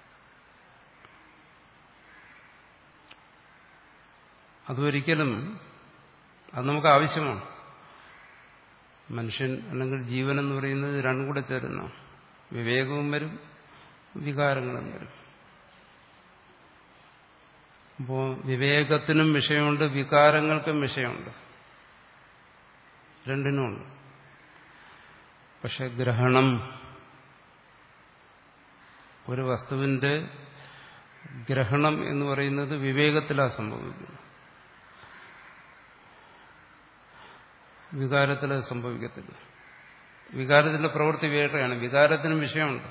അതൊരിക്കലും അത് നമുക്ക് ആവശ്യമാണ്. മനുഷ്യൻ അല്ലെങ്കിൽ ജീവൻ എന്ന് പറയുന്നത് രണ്ടും കൂടെ ചേരുന്ന വിവേകവും വരും, വികാരങ്ങളും വരും. അപ്പോൾ വിവേകത്തിനും വിഷയമുണ്ട്, വികാരങ്ങൾക്കും വിഷയമുണ്ട്, രണ്ടിനുമുണ്ട്. പക്ഷെ ഗ്രഹണം, ഒരു വസ്തുവിന്റെ ഗ്രഹണം എന്ന് പറയുന്നത് വിവേകത്തിലാണ് സംഭവിക്കുന്നത്, വികാരത്തിൽ സംഭവിക്കത്തില്ല. വികാരത്തിന്റെ പ്രവൃത്തി വേറെയാണ്. വികാരത്തിനും വിഷയമുണ്ട്.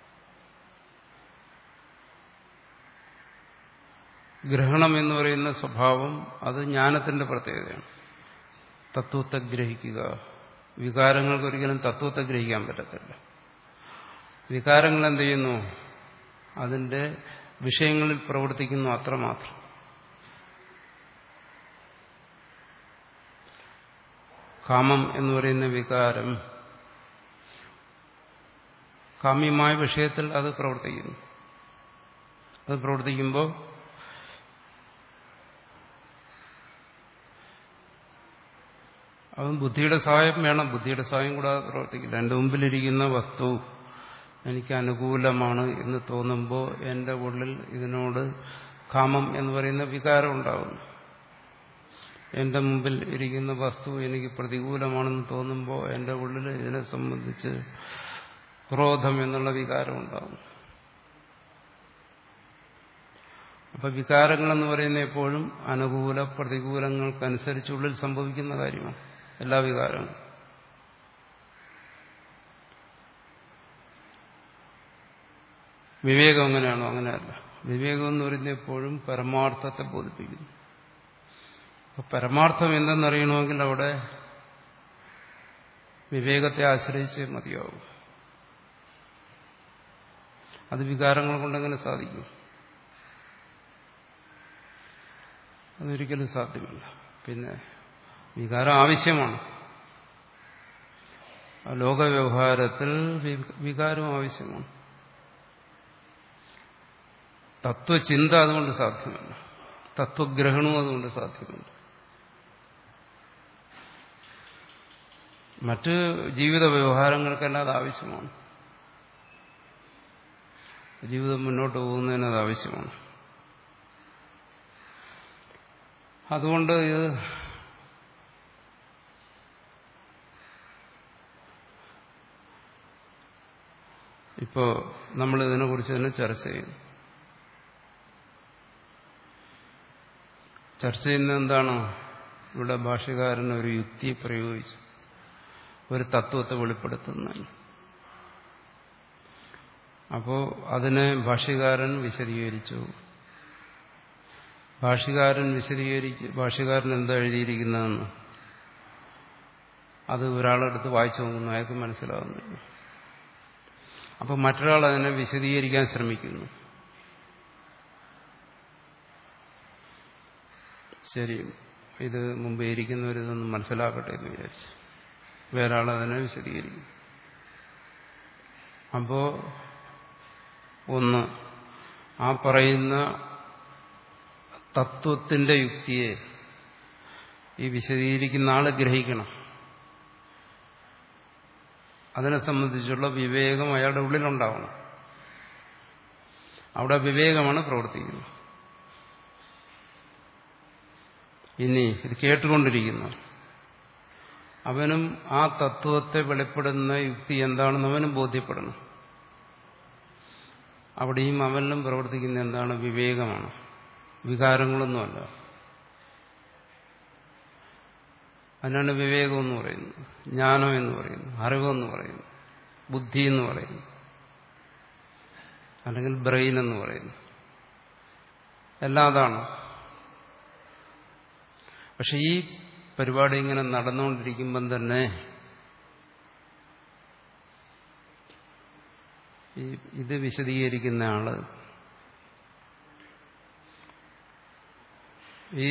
ഗ്രഹണം എന്ന് പറയുന്ന സ്വഭാവം അത് ജ്ഞാനത്തിന്റെ പ്രത്യേകതയാണ്. തത്വത്തെ ഗ്രഹിക്കുക. വികാരങ്ങൾക്ക് ഒരിക്കലും തത്വത്തെ ഗ്രഹിക്കാൻ പറ്റത്തില്ല. വികാരങ്ങൾ എന്ത് ചെയ്യുന്നു? അതിന്റെ വിഷയങ്ങളിൽ പ്രവർത്തിക്കുന്നു, അത്രമാത്രം. കാമം എന്ന് പറയുന്ന വികാരം കാമ്യമായ വിഷയത്തിൽ അത് പ്രവർത്തിക്കുന്നു. അത് പ്രവർത്തിക്കുമ്പോൾ അതും ബുദ്ധിയുടെ സഹായം വേണം. ബുദ്ധിയുടെ സഹായം കൂടാതെ പ്രവർത്തിക്കില്ല. എൻ്റെ മുമ്പിലിരിക്കുന്ന വസ്തു എനിക്ക് അനുകൂലമാണ് എന്ന് തോന്നുമ്പോൾ എൻ്റെ ഉള്ളിൽ ഇതിനോട് കാമം എന്ന് പറയുന്ന വികാരം ഉണ്ടാകുന്നു. എൻ്റെ മുമ്പിൽ ഇരിക്കുന്ന വസ്തു എനിക്ക് പ്രതികൂലമാണെന്ന് തോന്നുമ്പോൾ എൻ്റെ ഉള്ളിൽ ഇതിനെ സംബന്ധിച്ച് ക്രോധം എന്നുള്ള വികാരം ഉണ്ടാകും. അപ്പൊ വികാരങ്ങളെന്ന് പറയുന്ന എപ്പോഴും അനുകൂല പ്രതികൂലങ്ങൾക്കനുസരിച്ച് ഉള്ളിൽ സംഭവിക്കുന്ന കാര്യമാണ് എല്ലാ വികാരങ്ങളും. വിവേകം അങ്ങനെയാണോ? അങ്ങനെയല്ല. വിവേകം എന്ന് പറയുന്നത് എപ്പോഴും പരമാർത്ഥത്തെ ബോധിപ്പിക്കുന്നു. അപ്പൊ പരമാർത്ഥം എന്തെന്നറിയണമെങ്കിൽ അവിടെ വിവേകത്തെ ആശ്രയിച്ചേ മതിയാവും. അത് വികാരങ്ങൾ കൊണ്ടെങ്ങനെ സാധിക്കും? അതൊരിക്കലും സാധ്യമല്ല. പിന്നെ വികാരം ആവശ്യമാണ്. ലോകവ്യവഹാരത്തിൽ വികാരം ആവശ്യമാണ്. തത്വചിന്ത അതുകൊണ്ട് സാധ്യമല്ല. തത്വഗ്രഹണവും അതുകൊണ്ട് സാധ്യമല്ല. മറ്റ് ജീവിത വ്യവഹാരങ്ങൾക്കെല്ലാം അത് ആവശ്യമാണ്. ജീവിതം മുന്നോട്ട് പോകുന്നതിന് അത് ആവശ്യമാണ്. അതുകൊണ്ട് ഇത് ഇപ്പോ നമ്മൾ ഇതിനെക്കുറിച്ച് തന്നെ ചർച്ച ചെയ്യും. ചർച്ച ചെയ്യുന്നത് എന്താണ്? ഇവിടെ ഭാഷ്യകാരൻ ഒരു യുക്തി പ്രയോഗിച്ചു, ഒരു തത്വത്തെ വെളിപ്പെടുത്തുന്നതിന്. അപ്പോ അതിനെ ഭാഷ്യകാരൻ വിശദീകരിച്ചു. ഭാഷ്യകാരൻ വിശദീകരിച്ച് ഭാഷ്യകാരൻ എന്താ എഴുതിയിരിക്കുന്നതെന്ന് അത് ഒരാളെടുത്ത് വായിച്ചു നോക്കുന്നു, അയാൾക്ക് മനസ്സിലാവുന്നില്ല. അപ്പൊ മറ്റൊരാൾ അതിനെ വിശദീകരിക്കാൻ ശ്രമിക്കുന്നു. ശരി, ഇത് മുമ്പേ ഇരിക്കുന്നവരിതൊന്ന് മനസ്സിലാക്കട്ടെ എന്ന് വിചാരിച്ചു വേറൊരാൾ അതിനെ വിശദീകരിക്കും. അപ്പോ ഒന്ന്, ആ പറയുന്ന തത്വത്തിന്റെ യുക്തിയെ ഈ വിശദീകരിക്കുന്ന ആള് ഗ്രഹിക്കണം. അതിനെ സംബന്ധിച്ചുള്ള വിവേകം അയാളുടെ ഉള്ളിലുണ്ടാവണം. അവിടെ വിവേകമാണ് പ്രവർത്തിക്കുന്നത്. ഇനി ഇത് കേട്ടുകൊണ്ടിരിക്കുന്നു, അവനും ആ തത്വത്തെ വെളിപ്പെടുന്ന യുക്തി എന്താണെന്ന് അവനും ബോധ്യപ്പെടണം. അവിടെയും അവനിലും പ്രവർത്തിക്കുന്ന എന്താണ്? വിവേകമാണ്, വികാരങ്ങളൊന്നുമല്ല. അതിനാണ് വിവേകം എന്ന് പറയുന്നത്, ജ്ഞാനം എന്ന് പറയുന്നു, അറിവെന്ന് പറയുന്നു, ബുദ്ധി എന്ന് പറയുന്നു, അല്ലെങ്കിൽ ബ്രെയിൻ എന്ന് പറയുന്നു. എല്ലാം അതാണ്. പക്ഷെ ഈ പരിപാടി ഇങ്ങനെ നടന്നുകൊണ്ടിരിക്കുമ്പം തന്നെ ഈ ഇത് വിശദീകരിക്കുന്ന ആള് ഈ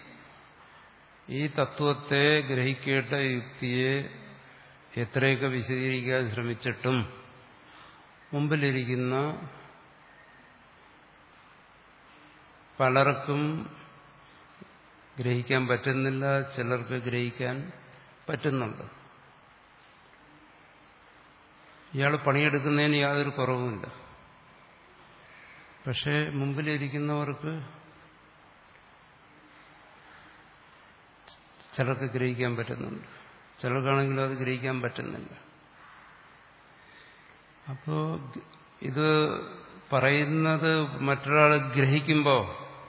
ഈ തത്വത്തെ ഗ്രഹിക്കേണ്ട യുക്തിയെ എത്രയൊക്കെ വിശദീകരിക്കാൻ ശ്രമിച്ചിട്ടും മുമ്പിലിരിക്കുന്ന പലർക്കും ഗ്രഹിക്കാൻ പറ്റുന്നില്ല, ചിലർക്ക് ഗ്രഹിക്കാൻ പറ്റുന്നുണ്ട്. ഇയാൾ പണിയെടുക്കുന്നതിന് യാതൊരു കുറവുമില്ല. പക്ഷേ മുമ്പിലിരിക്കുന്നവർക്ക് ചിലർക്ക് ഗ്രഹിക്കാൻ പറ്റുന്നുണ്ട്, ചിലർക്കാണെങ്കിലും അത് ഗ്രഹിക്കാൻ പറ്റുന്നില്ല. അപ്പോ ഇത് പറയുന്നത് മറ്റൊരാൾ ഗ്രഹിക്കുമ്പോൾ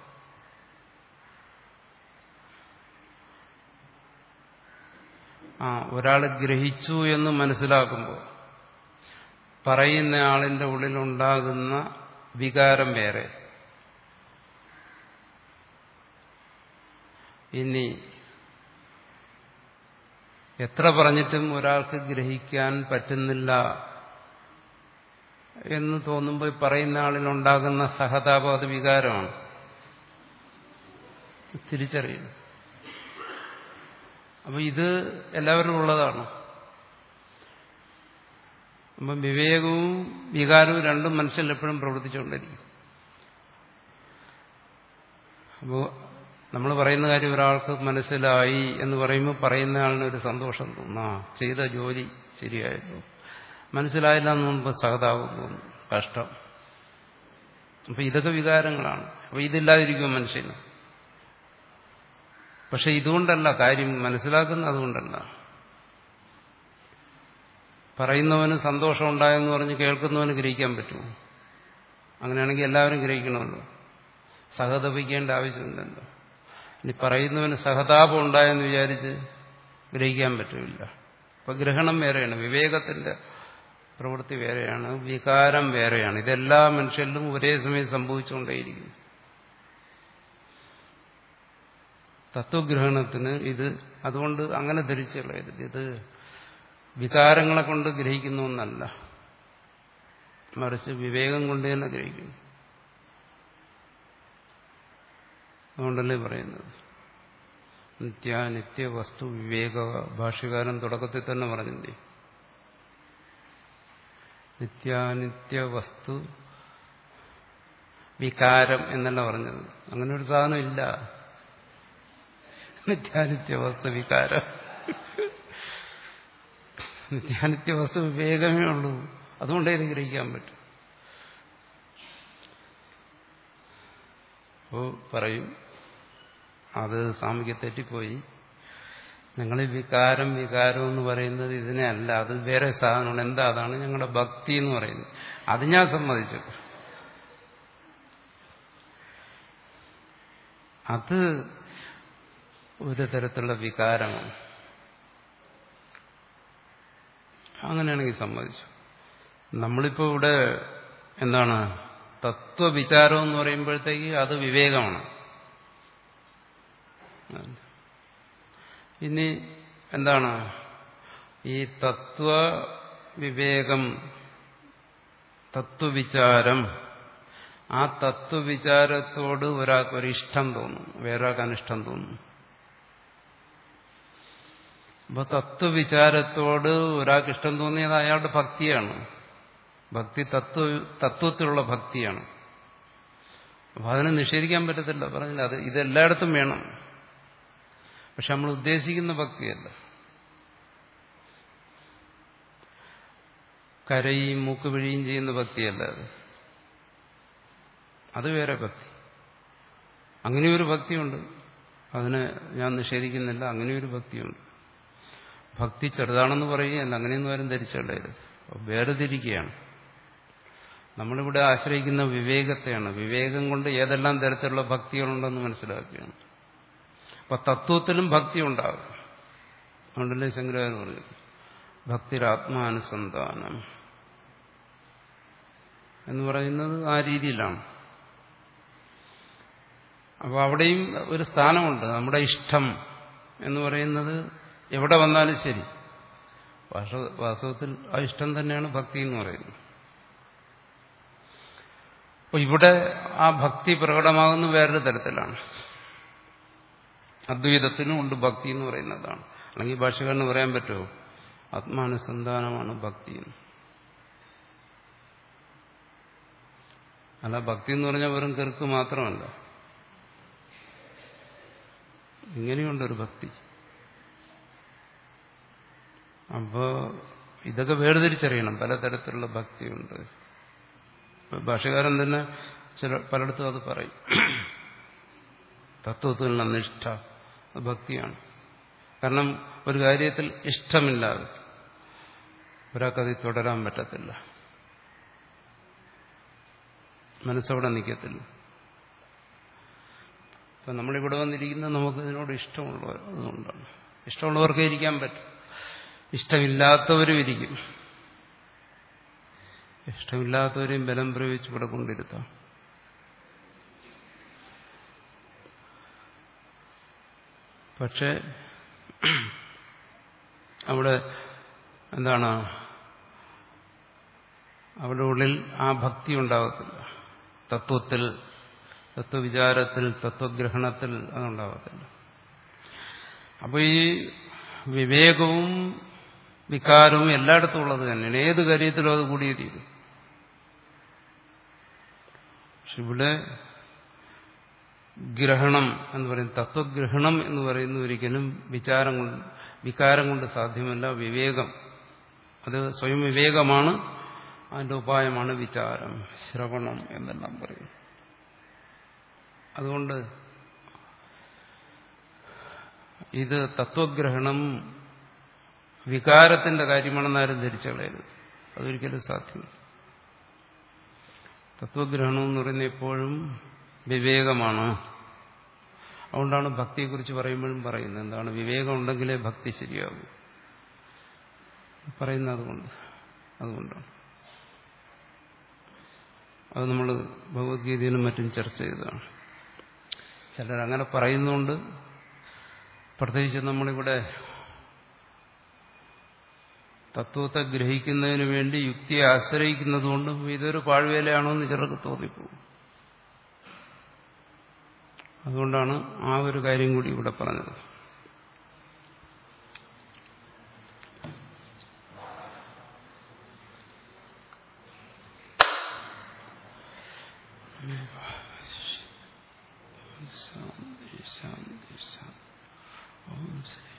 ആ ഒരാൾ ഗ്രഹിച്ചു എന്ന് മനസ്സിലാക്കുമ്പോൾ പറയുന്ന ആളിന്റെ ഉള്ളിലുണ്ടാകുന്ന വികാരം വേറെ. ഇനി എത്ര പറഞ്ഞിട്ടും ഒരാൾക്ക് ഗ്രഹിക്കാൻ പറ്റുന്നില്ല എന്ന് തോന്നുമ്പോൾ പറയുന്ന ആളിനുണ്ടാകുന്ന സഹതാപം അത് വികാരമാണ്, തിരിച്ചറിയുന്നു. അപ്പൊ ഇത് എല്ലാവരും ഉള്ളതാണ്. അപ്പം വിവേകവും വികാരവും രണ്ടും മനുഷ്യൻ എപ്പോഴും പ്രവർത്തിച്ചുകൊണ്ടിരിക്കും. അപ്പോൾ നമ്മൾ പറയുന്ന കാര്യം ഒരാൾക്ക് മനസ്സിലായി എന്ന് പറയുമ്പോൾ പറയുന്ന ആളിന് ഒരു സന്തോഷം തോന്നും. ആ ചെയ്ത ജോലി ശരിയായിരുന്നു. മനസ്സിലായില്ല എന്ന് മുമ്പ് സഹതാപം തോന്നും, കഷ്ടം. അപ്പൊ ഇതൊക്കെ വികാരങ്ങളാണ്. അപ്പൊ ഇതില്ലാതിരിക്കും മനുഷ്യന്. പക്ഷെ ഇതുകൊണ്ടല്ല കാര്യം മനസ്സിലാക്കുന്ന, അതുകൊണ്ടല്ല. പറയുന്നവന് സന്തോഷം ഉണ്ടായെന്ന് പറഞ്ഞ് കേൾക്കുന്നവന് ഗ്രഹിക്കാൻ പറ്റുമോ? അങ്ങനെയാണെങ്കിൽ എല്ലാവരും ഗ്രഹിക്കണമല്ലോ, സഹതപിക്കേണ്ട ആവശ്യമില്ലല്ലോ. ഇനി പറയുന്നവന് സഹതാപം ഉണ്ടായെന്ന് വിചാരിച്ച് ഗ്രഹിക്കാൻ പറ്റില്ല. അപ്പൊ ഗ്രഹണം വേറെയാണ്, വിവേകത്തിന്റെ പ്രവൃത്തി വേറെയാണ്, വികാരം വേറെയാണ്. ഇതെല്ലാ മനുഷ്യരിലും ഒരേ സമയം സംഭവിച്ചുകൊണ്ടേയിരിക്കുന്നു. തത്വഗ്രഹണത്തിന് ഇത് അതുകൊണ്ട് അങ്ങനെ ധരിച്ചുകളയരുത്. ഇത് വികാരങ്ങളെ കൊണ്ട് ഗ്രഹിക്കുന്ന ഒന്നല്ല, മറിച്ച് വിവേകം കൊണ്ട് തന്നെ ഗ്രഹിക്കുന്നു. അതുകൊണ്ടല്ലേ പറയുന്നത് നിത്യാനിത്യ വസ്തു വിവേക. ഭാഷ്യകാരൻ തുടക്കത്തിൽ തന്നെ പറഞ്ഞില്ലേ, നിത്യാനിത്യ വസ്തു വികാരം എന്നല്ല പറഞ്ഞത്. അങ്ങനെ ഒരു സാധനം ഇല്ല, നിത്യാനിത്യ വസ്തു വികാരം. നിത്യാനിത്യ വസ്തു വിവേകമേ ഉള്ളൂ. അതുകൊണ്ടേ ഇത് ഗ്രഹിക്കാൻ പറ്റും. അപ്പോൾ പറയും, അത് സ്വാമിക്ക് തെറ്റിപ്പോയി. ഞങ്ങൾ വികാരം വികാരം എന്ന് പറയുന്നത് ഇതിനെ അല്ല, അത് വേറെ സാധനമാണ്. എന്താ? അതാണ് ഞങ്ങളുടെ ഭക്തി എന്ന് പറയുന്നത്. അത് ഞാൻ സമ്മതിച്ചു. അത് ഒരു തരത്തിലുള്ള വികാരമാണ്. അങ്ങനെയാണെങ്കിൽ സമ്മതിച്ചു. നമ്മളിപ്പോൾ ഇവിടെ എന്താണ് തത്വവിചാരം എന്ന് പറയുമ്പോഴത്തേക്ക് അത് വിവേകമാണ്. ഇനി എന്താണ് ഈ തത്വ വിവേകം, തത്വവിചാരം, ആ തത്വവിചാരത്തോട് ഒരാൾക്കൊരു ഇഷ്ടം തോന്നും, വേറൊരാൾക്ക് അനിഷ്ടം തോന്നും. അപ്പൊ തത്വവിചാരത്തോട് ഒരാൾക്ക് ഇഷ്ടം തോന്നിയത് അയാളുടെ ഭക്തിയാണ്. ഭക്തി തത്വ തത്വത്തിലുള്ള ഭക്തിയാണ്. അപ്പൊ അതിനെ നിഷേധിക്കാൻ പറ്റത്തില്ല. പറഞ്ഞില്ല, അത് ഇതെല്ലായിടത്തും വേണം. പക്ഷെ നമ്മൾ ഉദ്ദേശിക്കുന്ന ഭക്തിയല്ല. കരയും മൂക്ക് പിഴിയും ചെയ്യുന്ന ഭക്തിയല്ല അത്. അത് വേറെ ഭക്തി. അങ്ങനെയൊരു ഭക്തിയുണ്ട്, അതിനെ ഞാൻ നിഷേധിക്കുന്നില്ല. അങ്ങനെയൊരു ഭക്തിയുണ്ട്. ഭക്തി ചെറുതാണെന്ന് പറയുകയല്ല, അങ്ങനെയൊന്നും ആരും ധരിച്ചുകൊള്ളരുത്. വേർതിരിക്കുകയാണ്. നമ്മളിവിടെ ആശ്രയിക്കുന്ന വിവേകത്തെയാണ്. വിവേകം കൊണ്ട് ഏതെല്ലാം തരത്തിലുള്ള ഭക്തികളുണ്ടെന്ന് മനസ്സിലാക്കുകയാണ്. അപ്പൊ തത്വത്തിലും ഭക്തി ഉണ്ടാകും. അതുകൊണ്ടല്ലേ ശങ്കരാചാര്യർ പറഞ്ഞത് ഭക്തിരാത്മാനുസന്ധാനം എന്ന് പറയുന്നത് ആ രീതിയിലാണ്. അപ്പോൾ അവിടെയും ഒരു സ്ഥാനമുണ്ട്. നമ്മുടെ ഇഷ്ടം എന്ന് പറയുന്നത് എവിടെ വന്നാലും ശരി, വാസ്തവത്തിൽ ആ ഇഷ്ടം തന്നെയാണ് ഭക്തി എന്ന് പറയുന്നത്. അപ്പോൾ ഇവിടെ ആ ഭക്തി പ്രകടമാകുന്ന വേറൊരു തരത്തിലാണ്. അദ്വൈതത്തിനും ഉണ്ട് ഭക്തി എന്ന് പറയുന്നതാണ്. അല്ലെങ്കിൽ ഭാഷകാരന് പറയാൻ പറ്റുമോ ആത്മാനുസന്ധാനമാണ് ഭക്തി എന്ന്? അല്ല, ഭക്തി എന്ന് പറഞ്ഞാൽ വെറും കെർക്ക് മാത്രമല്ല, ഇങ്ങനെയുണ്ടൊരു ഭക്തി. അപ്പോ ഇതൊക്കെ വേർതിരിച്ചറിയണം. പലതരത്തിലുള്ള ഭക്തിയുണ്ട്. ഭാഷകാരൻ തന്നെ ചില പലയിടത്തും അത് പറയും. തത്വത്തിലുള്ള നിഷ്ഠ ഭക്തിയാണ്. കാരണം ഒരു കാര്യത്തിൽ ഇഷ്ടമില്ലാതെ ഒരാൾക്കത് തുടരാൻ പറ്റത്തില്ല, മനസ്സവിടെ നിൽക്കത്തില്ല. അപ്പം നമ്മളിവിടെ വന്നിരിക്കുന്നത് നമുക്ക് ഇതിനോട് ഇഷ്ടമുള്ളവർ അതുകൊണ്ടാണ്. ഇഷ്ടമുള്ളവർക്ക് ഇരിക്കാൻ പറ്റും, ഇഷ്ടമില്ലാത്തവരും ഇരിക്കും. ഇഷ്ടമില്ലാത്തവരെയും ബലം പ്രയോഗിച്ച് ഇവിടെ കൊണ്ടിരുത്താം. പക്ഷെ അവിടെ എന്താണ്, അവിടെ ഉള്ളിൽ ആ ഭക്തി ഉണ്ടാകത്തില്ല. തത്വത്തിൽ, തത്വവിചാരത്തിൽ, തത്വഗ്രഹണത്തിൽ അതുണ്ടാകത്തില്ല. അപ്പോൾ ഈ വിവേകവും വികാരവും എല്ലായിടത്തും ഉള്ളത് തന്നെയാണ്. ഏത് കാര്യത്തിലും അത് കൂടിയേ തീരും. പക്ഷെ ഇവിടെ ഗ്രഹണം എന്ന് പറയുന്നത് തത്വഗ്രഹണം എന്ന് പറയുന്ന ഒരിക്കലും വിചാരം കൊണ്ട് വികാരം കൊണ്ട് സാധ്യമല്ല. വിവേകം, അത് സ്വയം വിവേകമാണ്. അതിന്റെ ഉപായമാണ് വിചാരം, ശ്രവണം എന്നെല്ലാം പറയും. അതുകൊണ്ട് ഇത് തത്വഗ്രഹണം വികാരത്തിന്റെ കാര്യമാണെന്ന് ആരും ധരിച്ചു കളയരുത്. അതൊരിക്കലും സാധ്യമല്ല. തത്വഗ്രഹണം എന്ന് പറയുന്നത് എപ്പോഴും വിവേകമാണ്. അതുകൊണ്ടാണ് ഭക്തിയെക്കുറിച്ച് പറയുമ്പോഴും പറയുന്നത് എന്താണ്, വിവേകം ഉണ്ടെങ്കിലേ ഭക്തി ശരിയാകും പറയുന്നത്. അതുകൊണ്ട് അതുകൊണ്ടാണ് അത് നമ്മൾ ഭഗവത്ഗീതയിലും മറ്റും ചർച്ച ചെയ്തതാണ്. ചിലരങ്ങനെ പറയുന്നുണ്ട്. പ്രത്യേകിച്ച് നമ്മളിവിടെ തത്വത്തെ ഗ്രഹിക്കുന്നതിന് വേണ്ടി യുക്തിയെ ആശ്രയിക്കുന്നതുകൊണ്ടും ഇതൊരു പാഴ്വേലയാണോ എന്ന് ചിലർക്ക് തോന്നിപ്പോകും. അതുകൊണ്ടാണ് ആ ഒരു കാര്യം കൂടി ഇവിടെ പറഞ്ഞത്. ശാന്തി ശാന്തി ശാന്തി. ഓം ശ്രീ